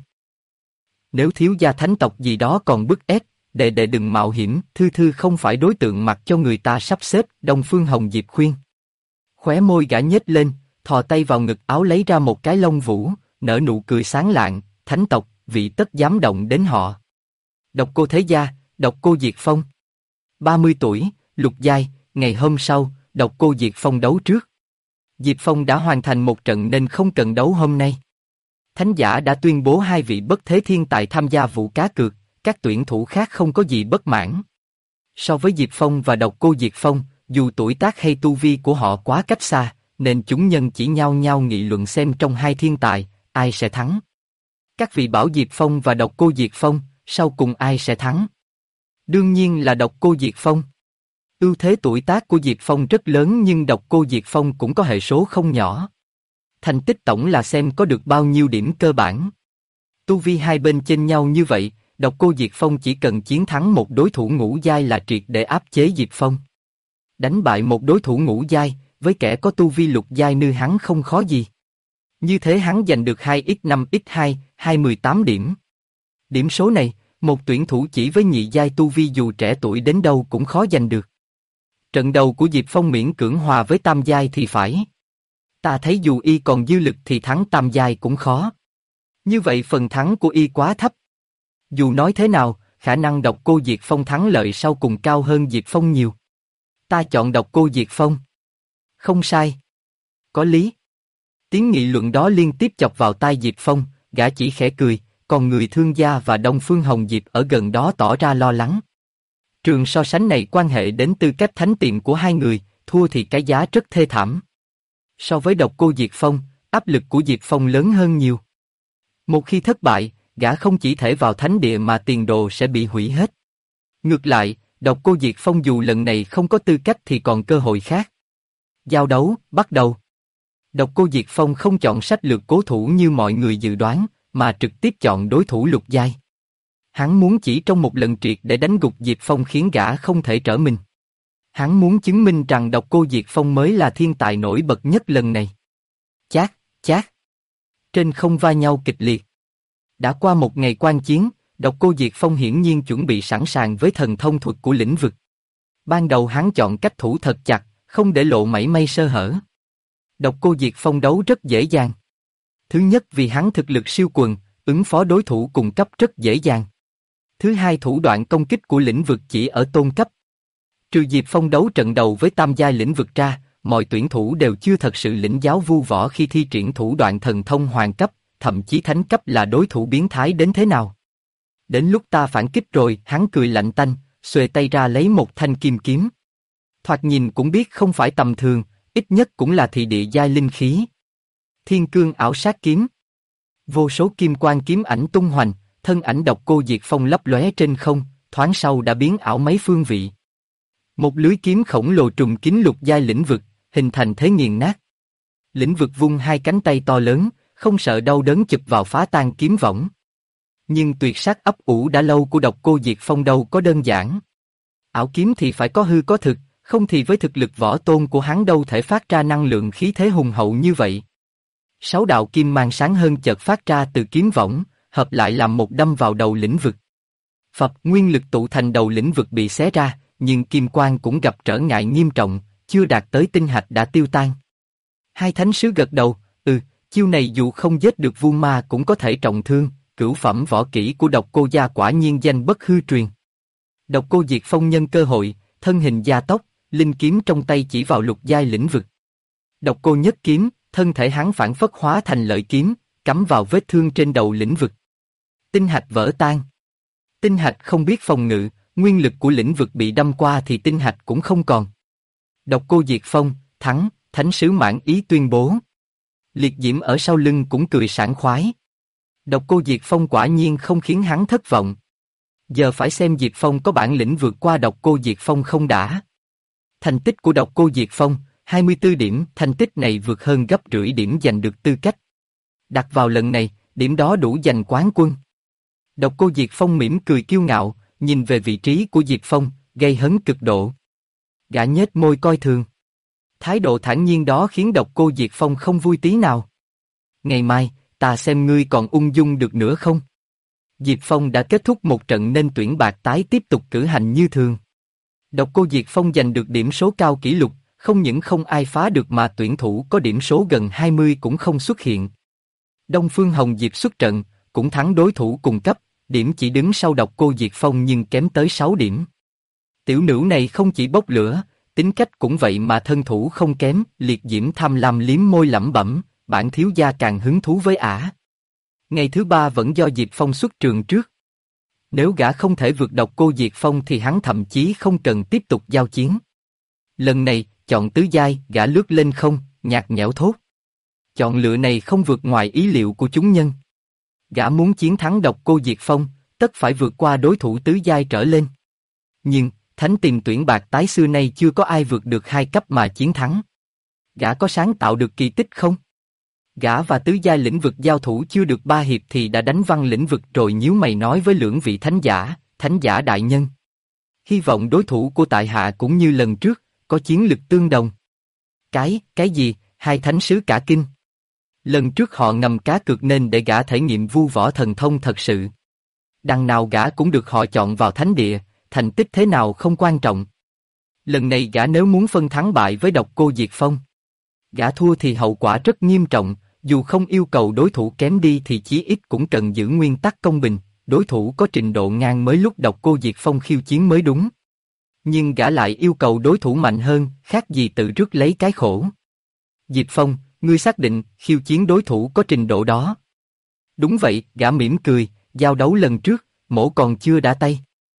Nếu thiếu gia thánh tộc gì đó còn bức ép, đệ đừng mạo hiểm, Thư Thư không phải đối tượng mặc cho người ta sắp xếp, Đông Phương Hồng Diệp khuyên. Khóe môi gã nhếch lên, thò tay vào ngực áo lấy ra một cái lông vũ, nở nụ cười sáng lạng, thánh tộc, vị tất dám động đến họ. Độc Cô Thế Gia, Độc Cô Diệt Phong. 30 tuổi, lục giai, ngày hôm sau, Độc Cô Diệt Phong đấu trước. Diệp Phong đã hoàn thành một trận nên không cần đấu hôm nay. Thánh giả đã tuyên bố hai vị bất thế thiên tài tham gia vụ cá cược, các tuyển thủ khác không có gì bất mãn. So với Diệp Phong và Độc Cô Diệt Phong, dù tuổi tác hay tu vi của họ quá cách xa, nên chúng nhân chỉ nhao nhao nghị luận xem trong hai thiên tài, ai sẽ thắng. Các vị bảo Diệp Phong và Độc Cô Diệt Phong, sau cùng ai sẽ thắng? Đương nhiên là Độc Cô Diệt Phong. Ưu thế tuổi tác của Diệp Phong rất lớn nhưng Độc Cô Diệt Phong cũng có hệ số không nhỏ. Thành tích tổng là xem có được bao nhiêu điểm cơ bản. Tu vi hai bên chênh nhau như vậy, Độc Cô Diệt Phong chỉ cần chiến thắng một đối thủ ngũ giai là triệt để áp chế Diệp Phong. Đánh bại một đối thủ ngũ giai, với kẻ có tu vi lục giai như hắn không khó gì. Như thế hắn giành được 2x5x2, 218 điểm. Điểm số này, một tuyển thủ chỉ với nhị giai tu vi dù trẻ tuổi đến đâu cũng khó giành được. Trận đầu của Diệp Phong miễn cưỡng hòa với tam giai thì phải. Ta thấy dù y còn dư lực thì thắng tam giai cũng khó. Như vậy phần thắng của y quá thấp. Dù nói thế nào, khả năng Độc Cô Diệt Phong thắng lợi sau cùng cao hơn Diệp Phong nhiều. Ta chọn Độc Cô Diệt Phong. Không sai. Có lý. Tiếng nghị luận đó liên tiếp chọc vào tai Diệp Phong, gã chỉ khẽ cười, còn người Thương Gia và Đông Phương Hồng Diệp ở gần đó tỏ ra lo lắng. Trường so sánh này quan hệ đến tư cách thánh tiệm của hai người, thua thì cái giá rất thê thảm. So với Độc Cô Diệt Phong, áp lực của Diệp Phong lớn hơn nhiều. Một khi thất bại, gã không chỉ thể vào thánh địa mà tiền đồ sẽ bị hủy hết. Ngược lại, Độc Cô Diệt Phong dù lần này không có tư cách thì còn cơ hội khác. Giao đấu, bắt đầu. Độc Cô Diệt Phong không chọn sách lược cố thủ như mọi người dự đoán, mà trực tiếp chọn đối thủ lục giai. Hắn muốn chỉ trong một lần triệt để đánh gục Diệp Phong khiến gã không thể trở mình. Hắn muốn chứng minh rằng Độc Cô Diệt Phong mới là thiên tài nổi bật nhất lần này. Chát, chát. Trên không va nhau kịch liệt. Đã qua một ngày quan chiến, Độc Cô Diệt Phong hiển nhiên chuẩn bị sẵn sàng với thần thông thuật của lĩnh vực. Ban đầu hắn chọn cách thủ thật chặt, không để lộ mảy may sơ hở. Độc Cô Diệt Phong đấu rất dễ dàng. Thứ nhất vì hắn thực lực siêu quần, ứng phó đối thủ cùng cấp rất dễ dàng. Thứ hai thủ đoạn công kích của lĩnh vực chỉ ở tôn cấp. Trừ Diệp Phong đấu trận đầu với tam giai lĩnh vực ra, mọi tuyển thủ đều chưa thật sự lĩnh giáo vu võ khi thi triển thủ đoạn thần thông hoàng cấp, thậm chí thánh cấp là đối thủ biến thái đến thế nào. Đến lúc ta phản kích rồi, hắn cười lạnh tanh, xuề tay ra lấy một thanh kim kiếm. Thoạt nhìn cũng biết không phải tầm thường, ít nhất cũng là thị địa giai linh khí. Thiên cương ảo sát kiếm. Vô số kim quang kiếm ảnh tung hoành, thân ảnh Độc Cô Diệt Phong lấp lóe trên không, thoáng sau đã biến ảo mấy phương vị. Một lưới kiếm khổng lồ trùng kín lục giai lĩnh vực, hình thành thế nghiền nát. Lĩnh vực vung hai cánh tay to lớn, không sợ đau đớn chụp vào phá tan kiếm võng. Nhưng tuyệt sát ấp ủ đã lâu của Độc Cô Diệt Phong đâu có đơn giản. Ảo kiếm thì phải có hư có thực, không thì với thực lực võ tôn của hắn đâu thể phát ra năng lượng khí thế hùng hậu như vậy. 6 đạo kim mang sáng hơn chợt phát ra từ kiếm võng, hợp lại làm một đâm vào đầu lĩnh vực. Phập, nguyên lực tụ thành đầu lĩnh vực bị xé ra, nhưng kim quang cũng gặp trở ngại nghiêm trọng, chưa đạt tới tinh hạch đã tiêu tan. Hai thánh sứ gật đầu, chiêu này dù không giết được vu ma cũng có thể trọng thương, cửu phẩm võ kỹ của Độc Cô gia quả nhiên danh bất hư truyền. Độc Cô Diệt Phong nhân cơ hội, thân hình gia tốc, linh kiếm trong tay chỉ vào lục giai lĩnh vực. Độc Cô nhất kiếm, thân thể hắn phản phất hóa thành lợi kiếm, cắm vào vết thương trên đầu lĩnh vực. Tinh hạch vỡ tan. Tinh hạch không biết phòng ngự, nguyên lực của lĩnh vực bị đâm qua thì tinh hạch cũng không còn. Độc Cô Diệt Phong, thắng, thánh sứ mãn ý tuyên bố. Liệt diễm ở sau lưng cũng cười sảng khoái. Độc Cô Diệt Phong quả nhiên không khiến hắn thất vọng. Giờ phải xem Diệp Phong có bản lĩnh vượt qua Độc Cô Diệt Phong không đã. Thành tích của Độc Cô Diệt Phong, 24 điểm, thành tích này vượt hơn gấp rưỡi điểm giành được tư cách. Đặt vào lần này, điểm đó đủ giành quán quân. Độc Cô Diệt Phong mỉm cười kiêu ngạo, nhìn về vị trí của Diệp Phong, gây hấn cực độ. Gã nhếch môi coi thường. Thái độ thản nhiên đó khiến Độc Cô Diệt Phong không vui tí nào. Ngày mai, ta xem ngươi còn ung dung được nữa không? Diệp Phong đã kết thúc một trận nên tuyển bạc tái tiếp tục cử hành như thường. Độc Cô Diệt Phong giành được điểm số cao kỷ lục, không những không ai phá được mà tuyển thủ có điểm số gần 20 cũng không xuất hiện. Đông Phương Hồng Diệp xuất trận, cũng thắng đối thủ cùng cấp, điểm chỉ đứng sau Độc Cô Diệt Phong nhưng kém tới 6 điểm. Tiểu nữ này không chỉ bốc lửa, tính cách cũng vậy mà thân thủ không kém, liệt diễm tham lam liếm môi lẩm bẩm, bản thiếu gia càng hứng thú với ả. Ngày thứ ba vẫn do Diệp Phong xuất trường trước. Nếu gã không thể vượt Độc Cô Diệt Phong thì hắn thậm chí không cần tiếp tục giao chiến. Lần này, chọn tứ giai, gã lướt lên không, nhạt nhẽo thốt. Chọn lựa này không vượt ngoài ý liệu của chúng nhân. Gã muốn chiến thắng Độc Cô Diệt Phong, tất phải vượt qua đối thủ tứ giai trở lên. Nhưng, thánh tìm tuyển bạc tái xưa nay chưa có ai vượt được 2 cấp mà chiến thắng. Gã có sáng tạo được kỳ tích không? Gã và tứ giai lĩnh vực giao thủ chưa được 3 hiệp thì đã đánh văng lĩnh vực rồi nhíu mày nói với lưỡng vị thánh giả đại nhân. Hy vọng đối thủ của tại hạ cũng như lần trước, có chiến lực tương đồng. Cái gì, hai thánh sứ cả kinh. Lần trước họ ngầm cá cược nên để gã thể nghiệm vu võ thần thông thật sự. Đằng nào gã cũng được họ chọn vào thánh địa, thành tích thế nào không quan trọng. Lần này gã nếu muốn phân thắng bại với Độc Cô Diệt Phong, gã thua thì hậu quả rất nghiêm trọng, dù không yêu cầu đối thủ kém đi thì chí ít cũng cần giữ nguyên tắc công bình, đối thủ có trình độ ngang mới lúc Độc Cô Diệt Phong khiêu chiến mới đúng. Nhưng gã lại yêu cầu đối thủ mạnh hơn, khác gì tự rước lấy cái khổ. Diệp Phong, ngươi xác định khiêu chiến đối thủ có trình độ đó? Đúng vậy, gã mỉm cười, giao đấu lần trước, mổ còn chưa đã tay.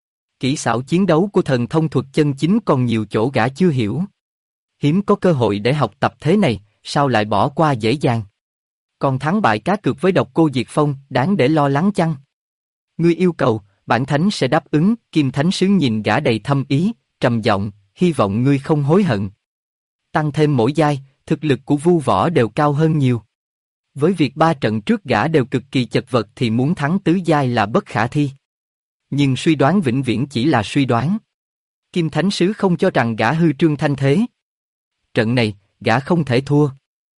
Kỹ xảo chiến đấu của thần thông thuật chân chính còn nhiều chỗ gã chưa hiểu. Hiếm có cơ hội để học tập thế này, sao lại bỏ qua dễ dàng? Còn thắng bại cá cược với Độc Cô Diệt Phong, đáng để lo lắng chăng? Ngươi yêu cầu, bản thánh sẽ đáp ứng. Kim Thánh Sứ nhìn gã đầy thâm ý, trầm giọng, hy vọng ngươi không hối hận. Tăng thêm mỗi giai, thực lực của Vu Võ đều cao hơn nhiều. Với việc 3 trận trước gã đều cực kỳ chật vật thì muốn thắng tứ giai là bất khả thi. Nhưng suy đoán vĩnh viễn chỉ là suy đoán. Kim Thánh Sứ không cho rằng gã hư trương thanh thế. Trận này, gã không thể thua.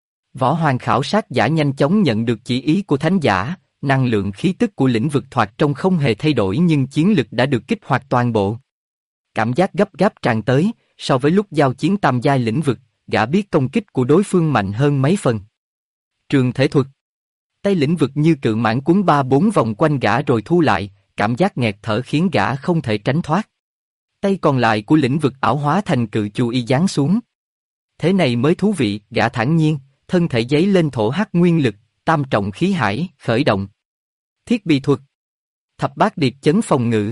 Võ Hoàng khảo sát giả nhanh chóng nhận được chỉ ý của thánh giả, năng lượng khí tức của lĩnh vực thoạt trông không hề thay đổi nhưng chiến lực đã được kích hoạt toàn bộ. Cảm giác gấp gáp tràn tới, so với lúc giao chiến tam giai lĩnh vực, gã biết công kích của đối phương mạnh hơn mấy phần. Trường thể thuật. Tay lĩnh vực như cự mãng cuốn 3-4 vòng quanh gã rồi thu lại, cảm giác nghẹt thở khiến gã không thể tránh thoát. Tay còn lại của lĩnh vực ảo hóa thành cự chu y giáng xuống. Thế này mới thú vị, gã thản nhiên, thân thể giấy lên thổ hắc nguyên lực, tam trọng khí hải, khởi động. Thiết bị thuật. Thập bát điệp chấn phòng ngự.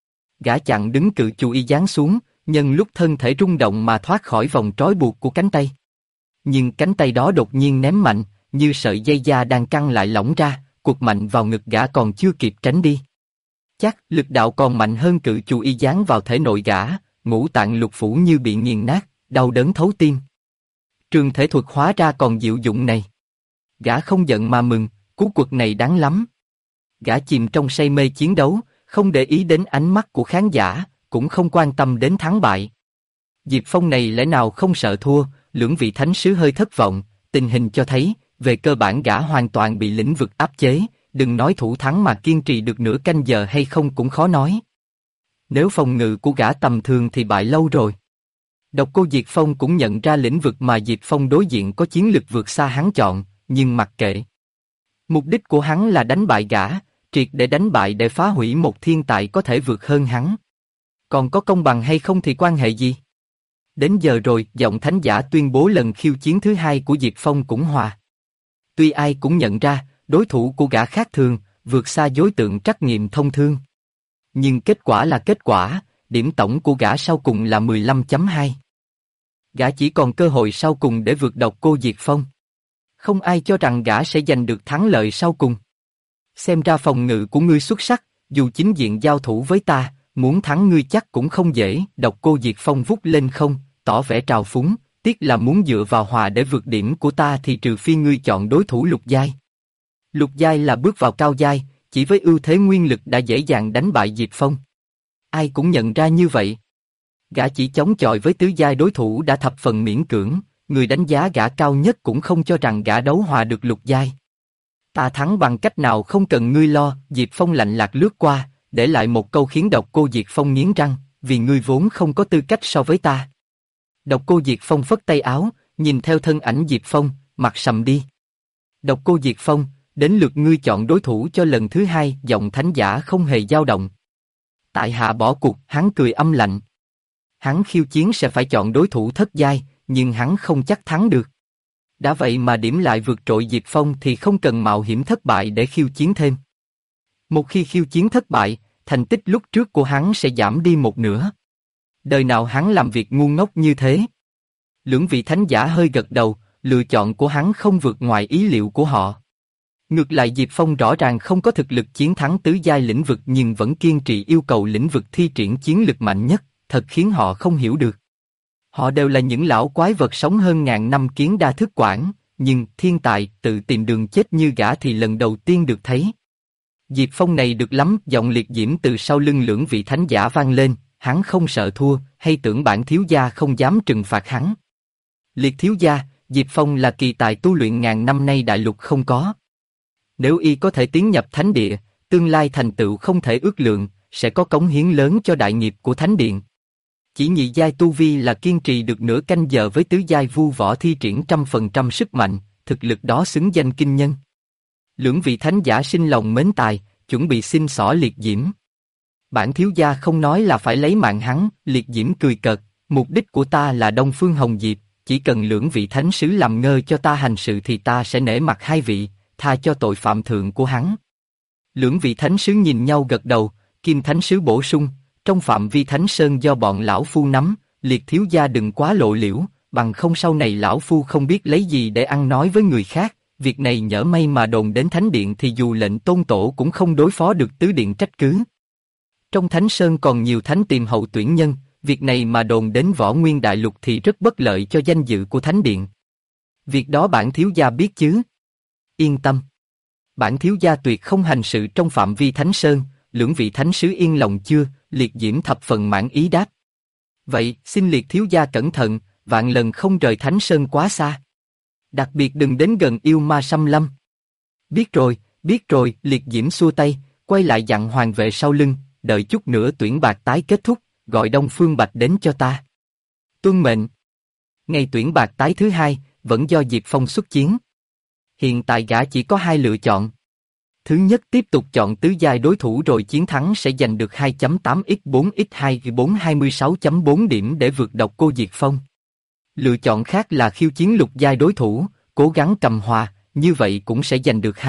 Gã chặn đứng cự chu y giáng xuống, nhân lúc thân thể rung động mà thoát khỏi vòng trói buộc của cánh tay. Nhưng cánh tay đó đột nhiên ném mạnh, như sợi dây da đang căng lại lỏng ra, quật mạnh vào ngực gã còn chưa kịp tránh đi. Chắc lực đạo còn mạnh hơn cự chu y giáng vào thể nội gã, ngũ tạng lục phủ như bị nghiền nát, đau đớn thấu tim. Trường thể thuật hóa ra còn diệu dụng này. Gã không giận mà mừng, cú quật này đáng lắm. Gã chìm trong say mê chiến đấu, không để ý đến ánh mắt của khán giả, cũng không quan tâm đến thắng bại. Diệp Phong này lẽ nào không sợ thua? Lưỡng vị thánh sứ hơi thất vọng, tình hình cho thấy, về cơ bản gã hoàn toàn bị lĩnh vực áp chế, đừng nói thủ thắng mà kiên trì được nửa canh giờ hay không cũng khó nói. Nếu phòng ngự của gã tầm thường thì bại lâu rồi. Độc Cô Diệt Phong cũng nhận ra lĩnh vực mà Diệp Phong đối diện có chiến lực vượt xa hắn chọn, nhưng mặc kệ. Mục đích của hắn là đánh bại gã, triệt để đánh bại để phá hủy một thiên tài có thể vượt hơn hắn. Còn có công bằng hay không thì quan hệ gì? Đến giờ rồi, giọng thánh giả tuyên bố lần khiêu chiến thứ 2 của Diệp Phong cũng hòa. Tuy ai cũng nhận ra, đối thủ của gã khác thường, vượt xa đối tượng trắc nghiệm thông thường. Nhưng kết quả là kết quả, điểm tổng của gã sau cùng là 15.2. Gã chỉ còn cơ hội sau cùng để vượt Độc Cô Diệt Phong. Không ai cho rằng gã sẽ giành được thắng lợi sau cùng. Xem ra phòng ngự của ngươi xuất sắc, dù chính diện giao thủ với ta, muốn thắng ngươi chắc cũng không dễ. Độc Cô Diệt Phong vút lên không, tỏ vẻ trào phúng, tiếc là muốn dựa vào hòa để vượt điểm của ta thì trừ phi ngươi chọn đối thủ lục giai. Lục giai là bước vào cao giai, chỉ với ưu thế nguyên lực đã dễ dàng đánh bại Diệp Phong. Ai cũng nhận ra như vậy. Gã chỉ chống chọi với tứ giai đối thủ đã thập phần miễn cưỡng, người đánh giá gã cao nhất cũng không cho rằng gã đấu hòa được lục giai. Ta thắng bằng cách nào không cần ngươi lo. Diệp Phong lạnh lạc lướt qua, để lại một câu khiến Độc Cô Diệt Phong nghiến răng, vì ngươi vốn không có tư cách so với ta. Độc Cô Diệt Phong phất tay áo, nhìn theo thân ảnh Diệp Phong, mặt sầm đi. Độc Cô Diệt Phong, đến lượt ngươi chọn đối thủ cho lần thứ 2. Giọng thánh giả không hề dao động. Tại hạ bỏ cuộc. Hắn cười âm lạnh. Hắn khiêu chiến sẽ phải chọn đối thủ thất giai, nhưng hắn không chắc thắng được. Đã vậy mà điểm lại vượt trội Diệp Phong thì không cần mạo hiểm thất bại để khiêu chiến thêm. Một khi khiêu chiến thất bại, thành tích lúc trước của hắn sẽ giảm đi một nửa. Đời nào hắn làm việc ngu ngốc như thế? Lưỡng vị thánh giả hơi gật đầu, lựa chọn của hắn không vượt ngoài ý liệu của họ. Ngược lại Diệp Phong rõ ràng không có thực lực chiến thắng tứ giai lĩnh vực nhưng vẫn kiên trì yêu cầu lĩnh vực thi triển chiến lực mạnh nhất, thật khiến họ không hiểu được. Họ đều là những lão quái vật sống hơn ngàn năm kiến đa thức quản, nhưng thiên tài tự tìm đường chết như gã thì lần đầu tiên được thấy. Diệp Phong này được lắm, giọng liệt diễm từ sau lưng lưỡng vị thánh giả vang lên, hắn không sợ thua, hay tưởng bản thiếu gia không dám trừng phạt hắn. Liệt thiếu gia, Diệp Phong là kỳ tài tu luyện ngàn năm nay đại lục không có. Nếu y có thể tiến nhập thánh địa, tương lai thành tựu không thể ước lượng, sẽ có cống hiến lớn cho đại nghiệp của thánh điện. Chỉ nhị giai tu vi là kiên trì được nửa canh giờ với tứ giai vu võ thi triển 100% sức mạnh, thực lực đó xứng danh kinh nhân. Lưỡng vị thánh giả sinh lòng mến tài, chuẩn bị xin xỏ liệt diễm. Bản thiếu gia không nói là phải lấy mạng hắn, liệt diễm cười cợt, mục đích của ta là Đông Phương Hồng Diệp, chỉ cần lưỡng vị thánh sứ làm ngơ cho ta hành sự thì ta sẽ nể mặt hai vị, tha cho tội phạm thượng của hắn. Lưỡng vị thánh sứ nhìn nhau gật đầu, Kim thánh sứ bổ sung, trong phạm vi thánh sơn do bọn lão phu nắm, liệt thiếu gia đừng quá lộ liễu, bằng không sau này lão phu không biết lấy gì để ăn nói với người khác, việc này nhỡ may mà đồn đến thánh điện thì dù lệnh tôn tổ cũng không đối phó được tứ điện trách cứ. Trong thánh sơn còn nhiều thánh tìm hậu tuyển nhân, việc này mà đồn đến Võ Nguyên Đại Lục thì rất bất lợi cho danh dự của thánh điện. Việc đó bản thiếu gia biết chứ? Yên tâm. Bản thiếu gia tuyệt không hành sự trong phạm vi thánh sơn, lưỡng vị thánh sứ yên lòng chưa? Liệt diễm thập phần mãn ý đáp. Vậy, xin liệt thiếu gia cẩn thận, vạn lần không rời thánh sơn quá xa. Đặc biệt đừng đến gần yêu ma xâm lâm. Biết rồi, liệt diễm xua tay, quay lại dặn hoàng vệ sau lưng, đợi chút nữa tuyển bạc tái kết thúc, gọi Đông Phương Bạch đến cho ta. Tuân mệnh. Ngày tuyển bạc tái thứ hai, vẫn do Diệp Phong xuất chiến. Hiện tại gã chỉ có hai lựa chọn. Thứ nhất tiếp tục chọn tứ giai đối thủ rồi chiến thắng sẽ giành được 2.8x4x2 426.4 điểm để vượt độc cô Diệp Phong. Lựa chọn khác là khiêu chiến lục giai đối thủ, cố gắng cầm hòa, như vậy cũng sẽ giành được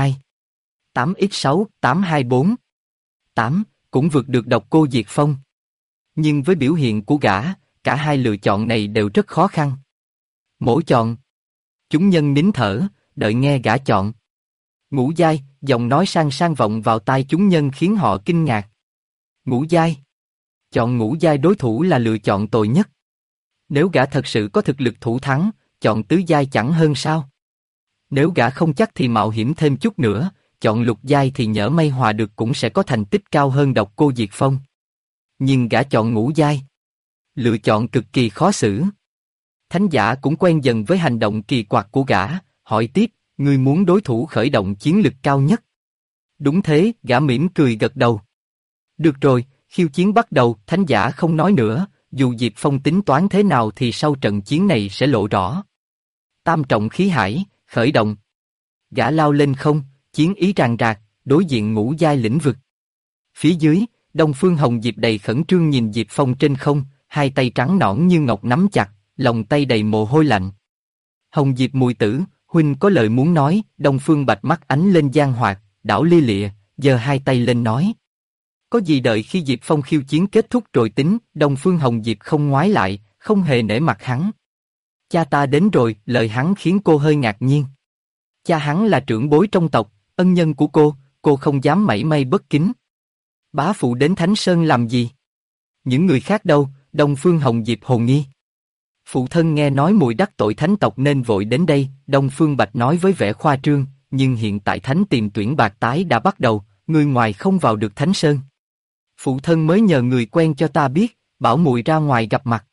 2.8x6, 824. 8, cũng vượt được độc cô Diệp Phong. Nhưng với biểu hiện của gã, cả hai lựa chọn này đều rất khó khăn. Mỗi chọn. Chúng nhân nín thở, đợi nghe gã chọn. Ngũ giai, giọng nói sang vọng vào tai chúng nhân khiến họ kinh ngạc. Ngũ giai. Chọn ngũ giai đối thủ là lựa chọn tồi nhất. Nếu gã thật sự có thực lực thủ thắng, chọn tứ giai chẳng hơn sao? Nếu gã không chắc thì mạo hiểm thêm chút nữa, chọn lục giai thì nhỡ may hòa được cũng sẽ có thành tích cao hơn độc cô Diệp Phong. Nhưng gã chọn ngũ giai. Lựa chọn cực kỳ khó xử. Thánh giả cũng quen dần với hành động kỳ quặc của gã, hỏi tiếp, ngươi muốn đối thủ khởi động chiến lực cao nhất. Đúng thế, gã mỉm cười gật đầu. Được rồi, khiêu chiến bắt đầu, thánh giả không nói nữa, dù Diệp Phong tính toán thế nào thì sau trận chiến này sẽ lộ rõ. Tam trọng khí hải, khởi động. Gã lao lên không, chiến ý ràng rạc, đối diện ngũ giai lĩnh vực. Phía dưới, Đông Phương Hồng Diệp đầy khẩn trương nhìn Diệp Phong trên không, hai tay trắng nõn như ngọc nắm chặt, lòng tay đầy mồ hôi lạnh. Hồng Diệp mùi tử, huynh có lời muốn nói, Đông Phương Bạch mắt ánh lên gian hoạt, đảo lia lịa, giơ hai tay lên nói. Có gì đợi khi Diệp Phong khiêu chiến kết thúc rồi tính, Đông Phương Hồng Diệp không ngoái lại, không hề nể mặt hắn. Cha ta đến rồi, lời hắn khiến cô hơi ngạc nhiên. Cha hắn là trưởng bối trong tộc, ân nhân của cô không dám mảy may bất kính. Bá phụ đến Thánh Sơn làm gì? Những người khác đâu? Đông Phương Hồng Diệp hồ nghi. Phụ thân nghe nói muội đắc tội thánh tộc nên vội đến đây, Đông Phương Bạch nói với vẻ khoa trương, nhưng hiện tại thánh tìm tuyển bạc tái đã bắt đầu, người ngoài không vào được Thánh Sơn. Phụ thân mới nhờ người quen cho ta biết, bảo muội ra ngoài gặp mặt.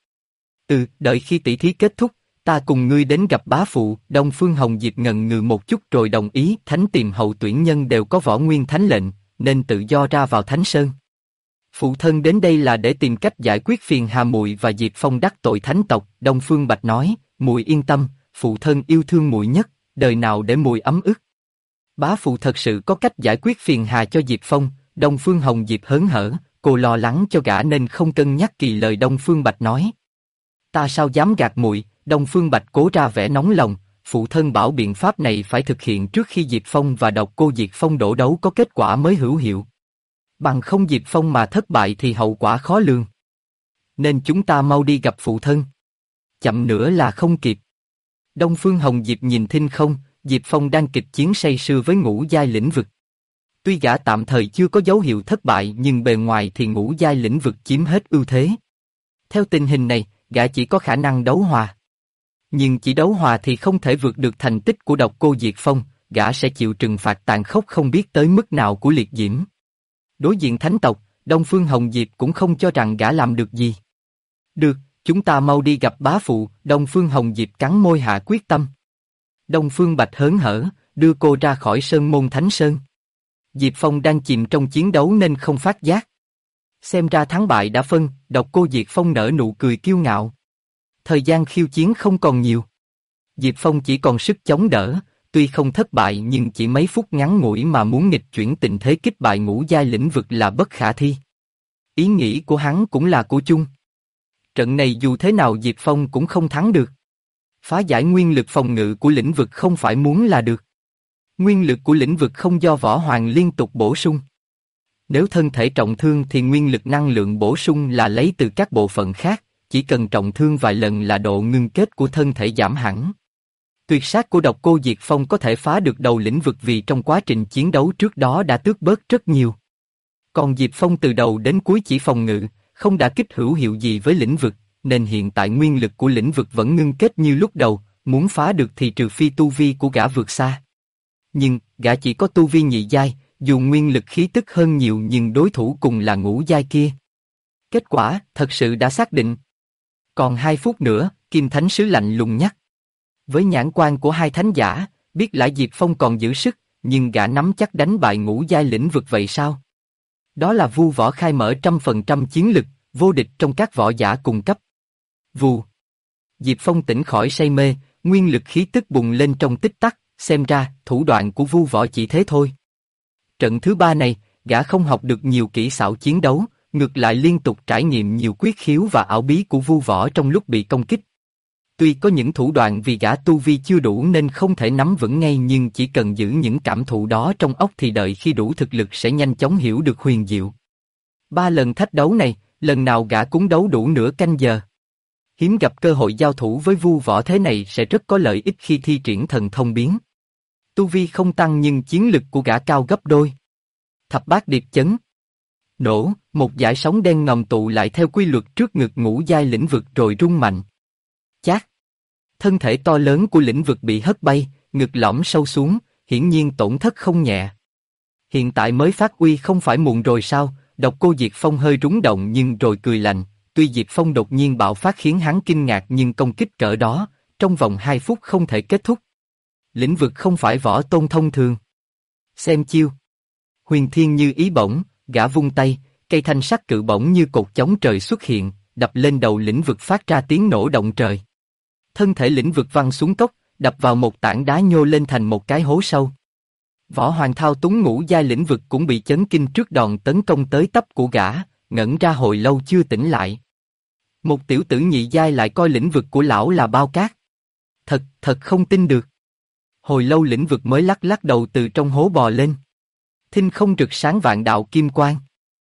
Đợi khi tỷ thí kết thúc, ta cùng ngươi đến gặp bá phụ. Đông Phương Hồng Diệp ngần ngừ một chút rồi đồng ý. Thánh tìm hậu tuyển nhân đều có võ nguyên thánh lệnh, nên tự do ra vào Thánh Sơn. Phụ thân đến đây là để tìm cách giải quyết phiền hà muội và Diệp Phong đắc tội thánh tộc. Đông Phương Bạch nói, muội yên tâm, phụ thân yêu thương muội nhất, đời nào để muội ấm ức. Bá phụ thật sự có cách giải quyết phiền hà cho Diệp Phong. Đông Phương Hồng Diệp hớn hở, cô lo lắng cho gã nên không cân nhắc kỳ lời Đông Phương Bạch nói. Ta sao dám gạt muội? Đông Phương Bạch cố ra vẻ nóng lòng, phụ thân bảo biện pháp này phải thực hiện trước khi Diệp Phong và Độc Cô Diệt Phong đổ đấu có kết quả mới hữu hiệu. Bằng không Diệp Phong mà thất bại thì hậu quả khó lường. Nên chúng ta mau đi gặp phụ thân. Chậm nữa là không kịp. Đông Phương Hồng Diệp nhìn thinh không, Diệp Phong đang kịch chiến say sưa với ngũ giai lĩnh vực. Tuy gã tạm thời chưa có dấu hiệu thất bại nhưng bề ngoài thì ngũ giai lĩnh vực chiếm hết ưu thế. Theo tình hình này, gã chỉ có khả năng đấu hòa. Nhưng chỉ đấu hòa thì không thể vượt được thành tích của Độc Cô Diệt Phong, gã sẽ chịu trừng phạt tàn khốc không biết tới mức nào của liệt diễm. Đối diện thánh tộc, Đông Phương Hồng Diệp cũng không cho rằng gã làm được gì. Được, chúng ta mau đi gặp bá phụ, Đông Phương Hồng Diệp cắn môi hạ quyết tâm. Đông Phương Bạch hớn hở, đưa cô ra khỏi Sơn Môn Thánh Sơn. Diệp Phong đang chìm trong chiến đấu nên không phát giác. Xem ra thắng bại đã phân, Độc Cô Diệt Phong nở nụ cười kiêu ngạo. Thời gian khiêu chiến không còn nhiều. Diệp Phong chỉ còn sức chống đỡ, tuy không thất bại nhưng chỉ mấy phút ngắn ngủi mà muốn nghịch chuyển tình thế kích bại ngũ giai lĩnh vực là bất khả thi. Ý nghĩ của hắn cũng là của chung. Trận này dù thế nào Diệp Phong cũng không thắng được. Phá giải nguyên lực phòng ngự của lĩnh vực không phải muốn là được. Nguyên lực của lĩnh vực không do Võ Hoàng liên tục bổ sung. Nếu thân thể trọng thương thì nguyên lực năng lượng bổ sung là lấy từ các bộ phận khác, chỉ cần trọng thương vài lần là độ ngưng kết của thân thể giảm hẳn. Tuyệt sát của Độc Cô Diệt Phong có thể phá được đầu lĩnh vực vì trong quá trình chiến đấu trước đó đã tước bớt rất nhiều. Còn Diệp Phong từ đầu đến cuối chỉ phòng ngự, không đã kích hữu hiệu gì với lĩnh vực, nên hiện tại nguyên lực của lĩnh vực vẫn ngưng kết như lúc đầu, muốn phá được thì trừ phi tu vi của gã vượt xa. Nhưng, gã chỉ có tu vi nhị giai, dù nguyên lực khí tức hơn nhiều nhưng đối thủ cùng là ngũ giai kia. Kết quả, thật sự đã xác định. Còn 2 phút nữa, Kim Thánh Sứ lạnh lùng nhắc. Với nhãn quan của hai thánh giả, biết lại Diệp Phong còn giữ sức, nhưng gã nắm chắc đánh bại ngũ giai lĩnh vực vậy sao? Đó là Vu Võ khai mở 100% chiến lực, vô địch trong các võ giả cùng cấp. Vù. Diệp Phong tỉnh khỏi say mê, nguyên lực khí tức bùng lên trong tích tắc, xem ra, thủ đoạn của Vu Võ chỉ thế thôi. Trận thứ 3 này, gã không học được nhiều kỹ xảo chiến đấu, ngược lại liên tục trải nghiệm nhiều quyết khiếu và ảo bí của Vu Võ trong lúc bị công kích. Tuy có những thủ đoạn vì gã tu vi chưa đủ nên không thể nắm vững ngay nhưng chỉ cần giữ những cảm thụ đó trong óc thì đợi khi đủ thực lực sẽ nhanh chóng hiểu được huyền diệu. 3 lần thách đấu này, lần nào gã cũng đấu đủ nửa canh giờ. Hiếm gặp cơ hội giao thủ với Vu Võ thế này sẽ rất có lợi ích khi thi triển thần thông biến. Tu vi không tăng nhưng chiến lực của gã cao gấp đôi. Thập bát điệp chấn. Nổ, một dải sóng đen ngòm tụ lại theo quy luật trước ngực ngũ giai lĩnh vực rồi rung mạnh. Chát. Thân thể to lớn của lĩnh vực bị hất bay, ngực lõm sâu xuống, hiển nhiên tổn thất không nhẹ. Hiện tại mới phát uy không phải muộn rồi sao? Độc Cô Diệt Phong hơi rúng động nhưng rồi cười lạnh. Tuy Diệp Phong đột nhiên bạo phát khiến hắn kinh ngạc nhưng công kích cỡ đó, trong vòng 2 phút không thể kết thúc. Lĩnh vực không phải võ tôn thông thường. Xem chiêu. Huyền thiên như ý bổng, gã vung tay, cây thanh sắc cự bổng như cột chống trời xuất hiện, đập lên đầu lĩnh vực phát ra tiếng nổ động trời. Thân thể lĩnh vực văng xuống cốc, đập vào một tảng đá nhô lên thành một cái hố sâu. Võ Hoàng thao túng ngũ giai lĩnh vực cũng bị chấn kinh trước đòn tấn công tới tấp của gã, ngẩn ra hồi lâu chưa tỉnh lại. Một tiểu tử nhị giai lại coi lĩnh vực của lão là bao cát. Thật không tin được. Hồi lâu lĩnh vực mới lắc lắc đầu từ trong hố bò lên. Thinh không rực sáng vạn đạo kim quang.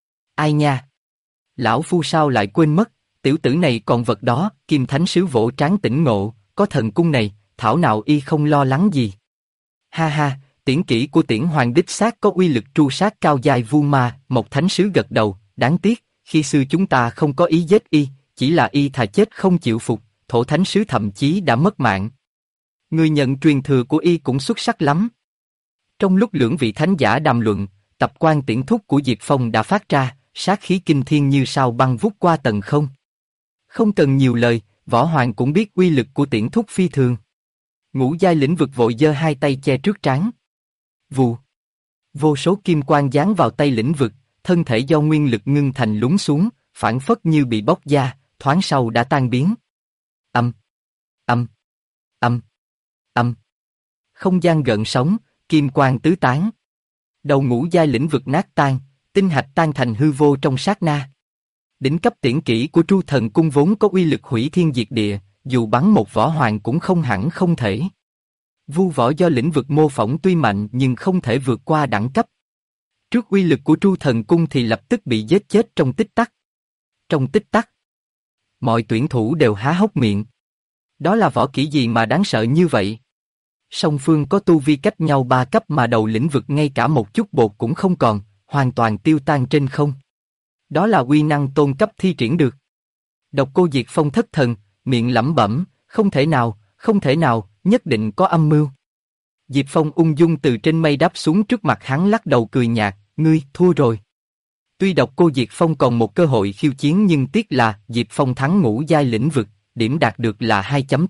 Ai nha? Lão phu sao lại quên mất, tiểu tử này còn vật đó, Kim Thánh Sứ vỗ trán tỉnh ngộ, có thần cung này, thảo nào y không lo lắng gì. Ha ha, tiễn kỹ của Tiễn Hoàng đích xác có uy lực tru sát cao giai vu ma, Mộc Thánh Sứ gật đầu, đáng tiếc, khi xưa chúng ta không có ý giết y, chỉ là y thà chết không chịu phục, Thổ Thánh Sứ thậm chí đã mất mạng. Người nhận truyền thừa của y cũng xuất sắc lắm. Trong lúc lưỡng vị thánh giả đàm luận, tập quan tiễn thúc của Diệp Phong đã phát ra, sát khí kinh thiên như sao băng vút qua tầng không. Không cần nhiều lời, Võ Hoàng cũng biết uy lực của tiễn thúc phi thường. Ngũ giai lĩnh vực vội giơ hai tay che trước trán. Vù. Vô số kim quang giáng vào tay lĩnh vực, thân thể do nguyên lực ngưng thành lún xuống, phản phất như bị bóc da, thoáng sau đã tan biến. Âm. Âm. Âm. Âm. Không gian gợn sóng, kim quang tứ tán. Đầu ngũ giai lĩnh vực nát tan, tinh hạch tan thành hư vô trong sát na. Đỉnh cấp tiễn kỹ của Tru Thần Cung vốn có uy lực hủy thiên diệt địa, dù bắn một Võ Hoàng cũng không hẳn không thể. Vu võ do lĩnh vực mô phỏng tuy mạnh nhưng không thể vượt qua đẳng cấp. Trước uy lực của Tru Thần Cung thì lập tức bị giết chết trong tích tắc. Trong tích tắc, mọi tuyển thủ đều há hốc miệng. Đó là võ kỹ gì mà đáng sợ như vậy? Song phương có tu vi cách nhau 3 cấp mà đầu lĩnh vực ngay cả một chút bột cũng không còn, hoàn toàn tiêu tan trên không. Đó là uy năng tôn cấp thi triển được. Độc Cô Diệt Phong thất thần, miệng lẩm bẩm, không thể nào, nhất định có âm mưu. Diệp Phong ung dung từ trên mây đáp xuống trước mặt hắn lắc đầu cười nhạt, ngươi thua rồi. Tuy Độc Cô Diệt Phong còn một cơ hội khiêu chiến nhưng tiếc là Diệp Phong thắng ngũ giai lĩnh vực, điểm đạt được là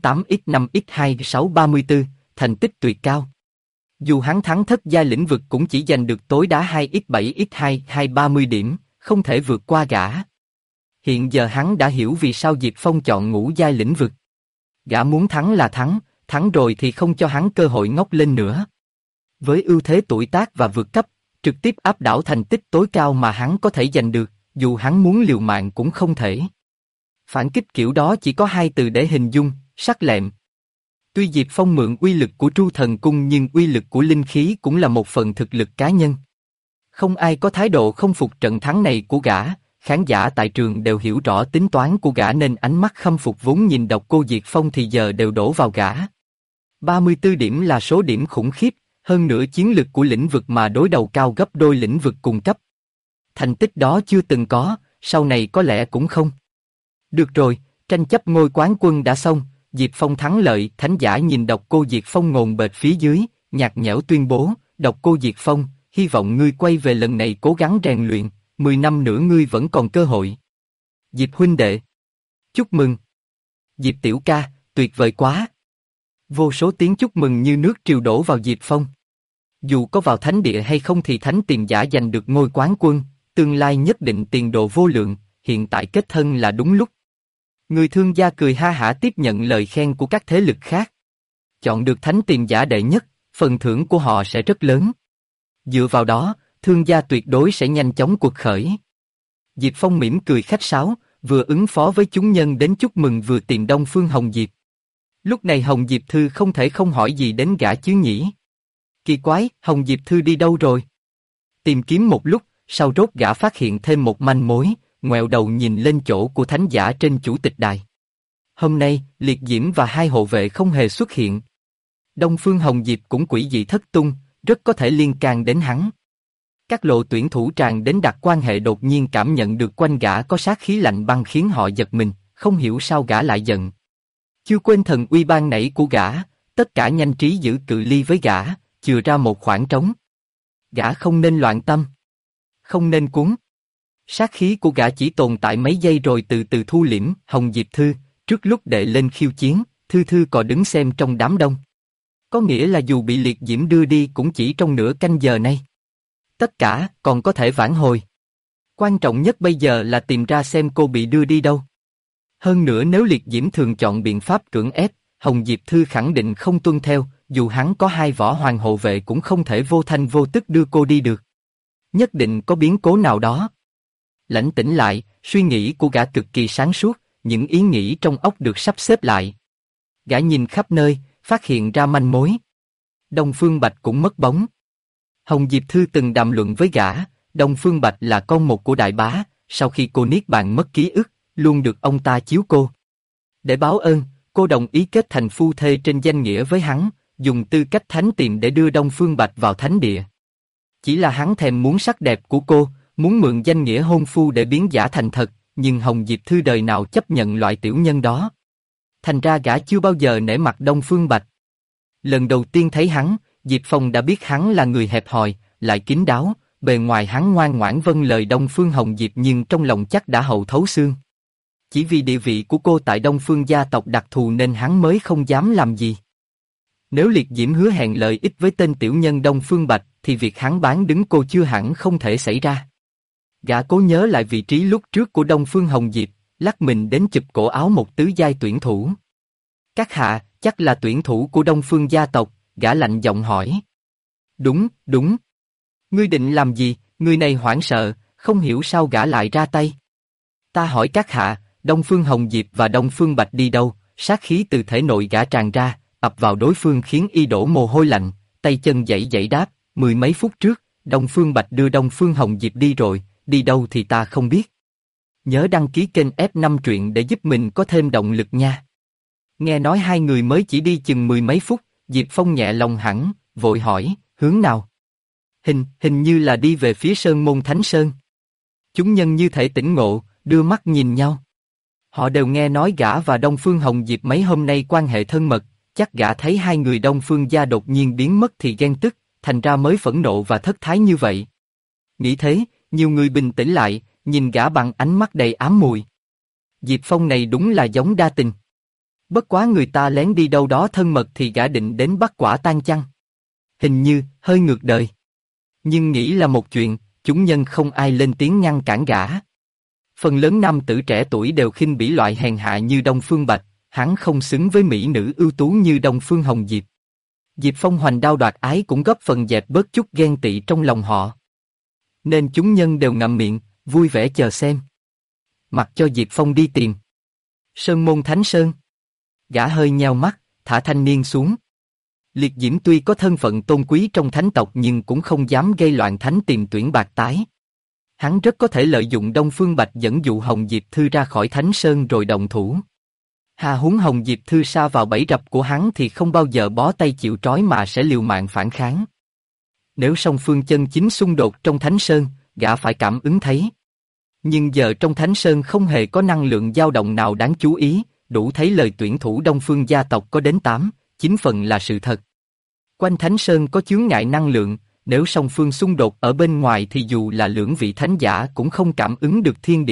2.8x5x2 634, thành tích tuyệt cao. Dù hắn thắng thất giai lĩnh vực cũng chỉ giành được tối đa 2x7x2 230 điểm, không thể vượt qua gã. Hiện giờ hắn đã hiểu vì sao Diệp Phong chọn ngũ giai lĩnh vực. Gã muốn thắng là thắng rồi thì không cho hắn cơ hội ngóc lên nữa. Với ưu thế tuổi tác và vượt cấp, trực tiếp áp đảo thành tích tối cao mà hắn có thể giành được, dù hắn muốn liều mạng cũng không thể. Phản kích kiểu đó chỉ có hai từ để hình dung, sắc lẹm. Tuy Diệp Phong mượn uy lực của Tru Thần Cung nhưng uy lực của linh khí cũng là một phần thực lực cá nhân. Không ai có thái độ không phục trận thắng này của gã, khán giả tại trường đều hiểu rõ tính toán của gã nên ánh mắt khâm phục vốn nhìn Độc Cô Diệt Phong thì giờ đều đổ vào gã. 34 điểm là số điểm khủng khiếp, hơn nữa chiến lực của lĩnh vực mà đối đầu cao gấp đôi lĩnh vực cùng cấp. Thành tích đó chưa từng có, sau này có lẽ cũng không. Được rồi, tranh chấp ngôi quán quân đã xong, Diệp Phong thắng lợi. Thánh giả nhìn Độc Cô Diệt Phong ngồn bệt phía dưới, nhạt nhẽo tuyên bố, Độc Cô Diệt Phong, hy vọng ngươi quay về lần này cố gắng rèn luyện, 10 năm nữa ngươi vẫn còn cơ hội. Diệp huynh đệ, chúc mừng. Diệp tiểu ca, tuyệt vời quá. Vô số tiếng chúc mừng như nước triều đổ vào Diệp Phong. Dù có vào thánh địa hay không thì thánh tiền giả giành được ngôi quán quân, tương lai nhất định tiền đồ vô lượng, hiện tại kết thân là đúng lúc. Người thương gia cười ha hả tiếp nhận lời khen của các thế lực khác. Chọn được thánh tiền giả đệ nhất, phần thưởng của họ sẽ rất lớn. Dựa vào đó, thương gia tuyệt đối sẽ nhanh chóng quật khởi. Diệp Phong mỉm cười khách sáo, vừa ứng phó với chúng nhân đến chúc mừng vừa tìm Đông Phương Hồng Diệp. Lúc này Hồng Diệp Thư không thể không hỏi gì đến gã chứ nhỉ? Kỳ quái, Hồng Diệp Thư đi đâu rồi? Tìm kiếm một lúc, sau rốt gã phát hiện thêm một manh mối, ngoẹo đầu nhìn lên chỗ của thánh giả trên chủ tịch đài. Hôm nay, Liệt Diễm và hai hộ vệ không hề xuất hiện. Đông Phương Hồng Diệp cũng quỷ dị thất tung, rất có thể liên can đến hắn. Các lộ tuyển thủ tràn đến đặt quan hệ đột nhiên cảm nhận được quanh gã có sát khí lạnh băng khiến họ giật mình, không hiểu sao gã lại giận. Chưa quên thần uy ban nãy của gã, tất cả nhanh trí giữ cự ly với gã, chừa ra một khoảng trống. Gã không nên loạn tâm, không nên cuốn. Sát khí của gã chỉ tồn tại mấy giây rồi từ từ thu liễm. Hồng Diệp Thư, trước lúc đệ lên khiêu chiến, Thư còn đứng xem trong đám đông. Có nghĩa là dù bị Liệt Diễm đưa đi cũng chỉ trong nửa canh giờ này. Tất cả còn có thể vãn hồi. Quan trọng nhất bây giờ là tìm ra xem cô bị đưa đi đâu. Hơn nữa nếu Liệt Diễm thường chọn biện pháp cưỡng ép, Hồng Diệp Thư khẳng định không tuân theo, dù hắn có hai võ hoàng hộ vệ cũng không thể vô thanh vô tức đưa cô đi được. Nhất định có biến cố nào đó. Lãnh tĩnh lại, suy nghĩ của gã cực kỳ sáng suốt, những ý nghĩ trong óc được sắp xếp lại. Gã nhìn khắp nơi, phát hiện ra manh mối. Đông Phương Bạch cũng mất bóng. Hồng Diệp Thư từng đàm luận với gã, Đông Phương Bạch là con một của đại bá, sau khi cô niết bàn mất ký ức, luôn được ông ta chiếu cô. Để báo ơn, cô đồng ý kết thành phu thê trên danh nghĩa với hắn, dùng tư cách thánh tiền để đưa Đông Phương Bạch vào thánh địa. Chỉ là hắn thèm muốn sắc đẹp của cô, muốn mượn danh nghĩa hôn phu để biến giả thành thật, nhưng Hồng Diệp Thư đời nào chấp nhận loại tiểu nhân đó. Thành ra gã chưa bao giờ nể mặt Đông Phương Bạch. Lần đầu tiên thấy hắn, Diệp Phong đã biết hắn là người hẹp hòi, lại kín đáo, bề ngoài hắn ngoan ngoãn vâng lời Đông Phương Hồng Diệp nhưng trong lòng chắc đã hậu thấu xương. Chỉ vì địa vị của cô tại Đông Phương gia tộc đặc thù nên hắn mới không dám làm gì. Nếu Liệt Diễm hứa hẹn lợi ích với tên tiểu nhân Đông Phương Bạch, thì việc hắn bán đứng cô chưa hẳn không thể xảy ra. Gã cố nhớ lại vị trí lúc trước của Đông Phương Hồng Diệp, lắc mình đến chụp cổ áo một tứ giai tuyển thủ. Các hạ, chắc là tuyển thủ của Đông Phương gia tộc, gã lạnh giọng hỏi. Đúng, đúng. Ngươi định làm gì? Người này hoảng sợ, không hiểu sao gã lại ra tay. Ta hỏi các hạ, Đông Phương Hồng Diệp và Đông Phương Bạch đi đâu? Sát khí từ thể nội gã tràn ra, ập vào đối phương khiến y đổ mồ hôi lạnh, tay chân giãy giãy đáp, 10 mấy phút trước, Đông Phương Bạch đưa Đông Phương Hồng Diệp đi rồi, đi đâu thì ta không biết. Nhớ đăng ký kênh F5 truyện để giúp mình có thêm động lực nha. Nghe nói hai người mới chỉ đi chừng 10 mấy phút, Diệp Phong nhẹ lòng hẳn, vội hỏi, hướng nào? Hình như là đi về phía Sơn Môn Thánh Sơn. Chúng nhân như thể tỉnh ngộ, đưa mắt nhìn nhau. Họ đều nghe nói gã và Đông Phương Hồng Diệp mấy hôm nay quan hệ thân mật, chắc gã thấy hai người Đông Phương gia đột nhiên biến mất thì ghen tức, thành ra mới phẫn nộ và thất thái như vậy. Nghĩ thế, nhiều người bình tĩnh lại, nhìn gã bằng ánh mắt đầy ám mùi. Diệp Phong này đúng là giống đa tình. Bất quá người ta lén đi đâu đó thân mật thì gã định đến bắt quả tang chăng? Hình như, hơi ngược đời. Nhưng nghĩ là một chuyện, chúng nhân không ai lên tiếng ngăn cản gã. Phần lớn nam tử trẻ tuổi đều khinh bỉ loại hèn hạ như Đông Phương Bạch, hắn không xứng với mỹ nữ ưu tú như Đông Phương Hồng Diệp. Diệp Phong hoành đao đoạt ái cũng góp phần dẹp bớt chút ghen tị trong lòng họ. Nên chúng nhân đều ngậm miệng, vui vẻ chờ xem. Mặc cho Diệp Phong đi tìm. Sơn Môn Thánh Sơn. Gã hơi nheo mắt, thả thanh niên xuống. Liệt Diễm tuy có thân phận tôn quý trong thánh tộc nhưng cũng không dám gây loạn thánh tìm tuyển bạc tái. Hắn rất có thể lợi dụng Đông Phương Bạch dẫn dụ Hồng Diệp Thư ra khỏi Thánh Sơn rồi động thủ. Hà huống Hồng Diệp Thư sa vào bẫy rập của hắn thì không bao giờ bó tay chịu trói mà sẽ liều mạng phản kháng. Nếu song phương chân chính xung đột trong Thánh Sơn, gã phải cảm ứng thấy. Nhưng giờ trong Thánh Sơn không hề có năng lượng dao động nào đáng chú ý, đủ thấy lời tuyển thủ Đông Phương gia tộc có đến 8-9 phần là sự thật. Quanh Thánh Sơn có chướng ngại năng lượng, nếu song phương xung đột ở bên ngoài thì dù là lưỡng vị thánh giả cũng không cảm ứng được thiên địa.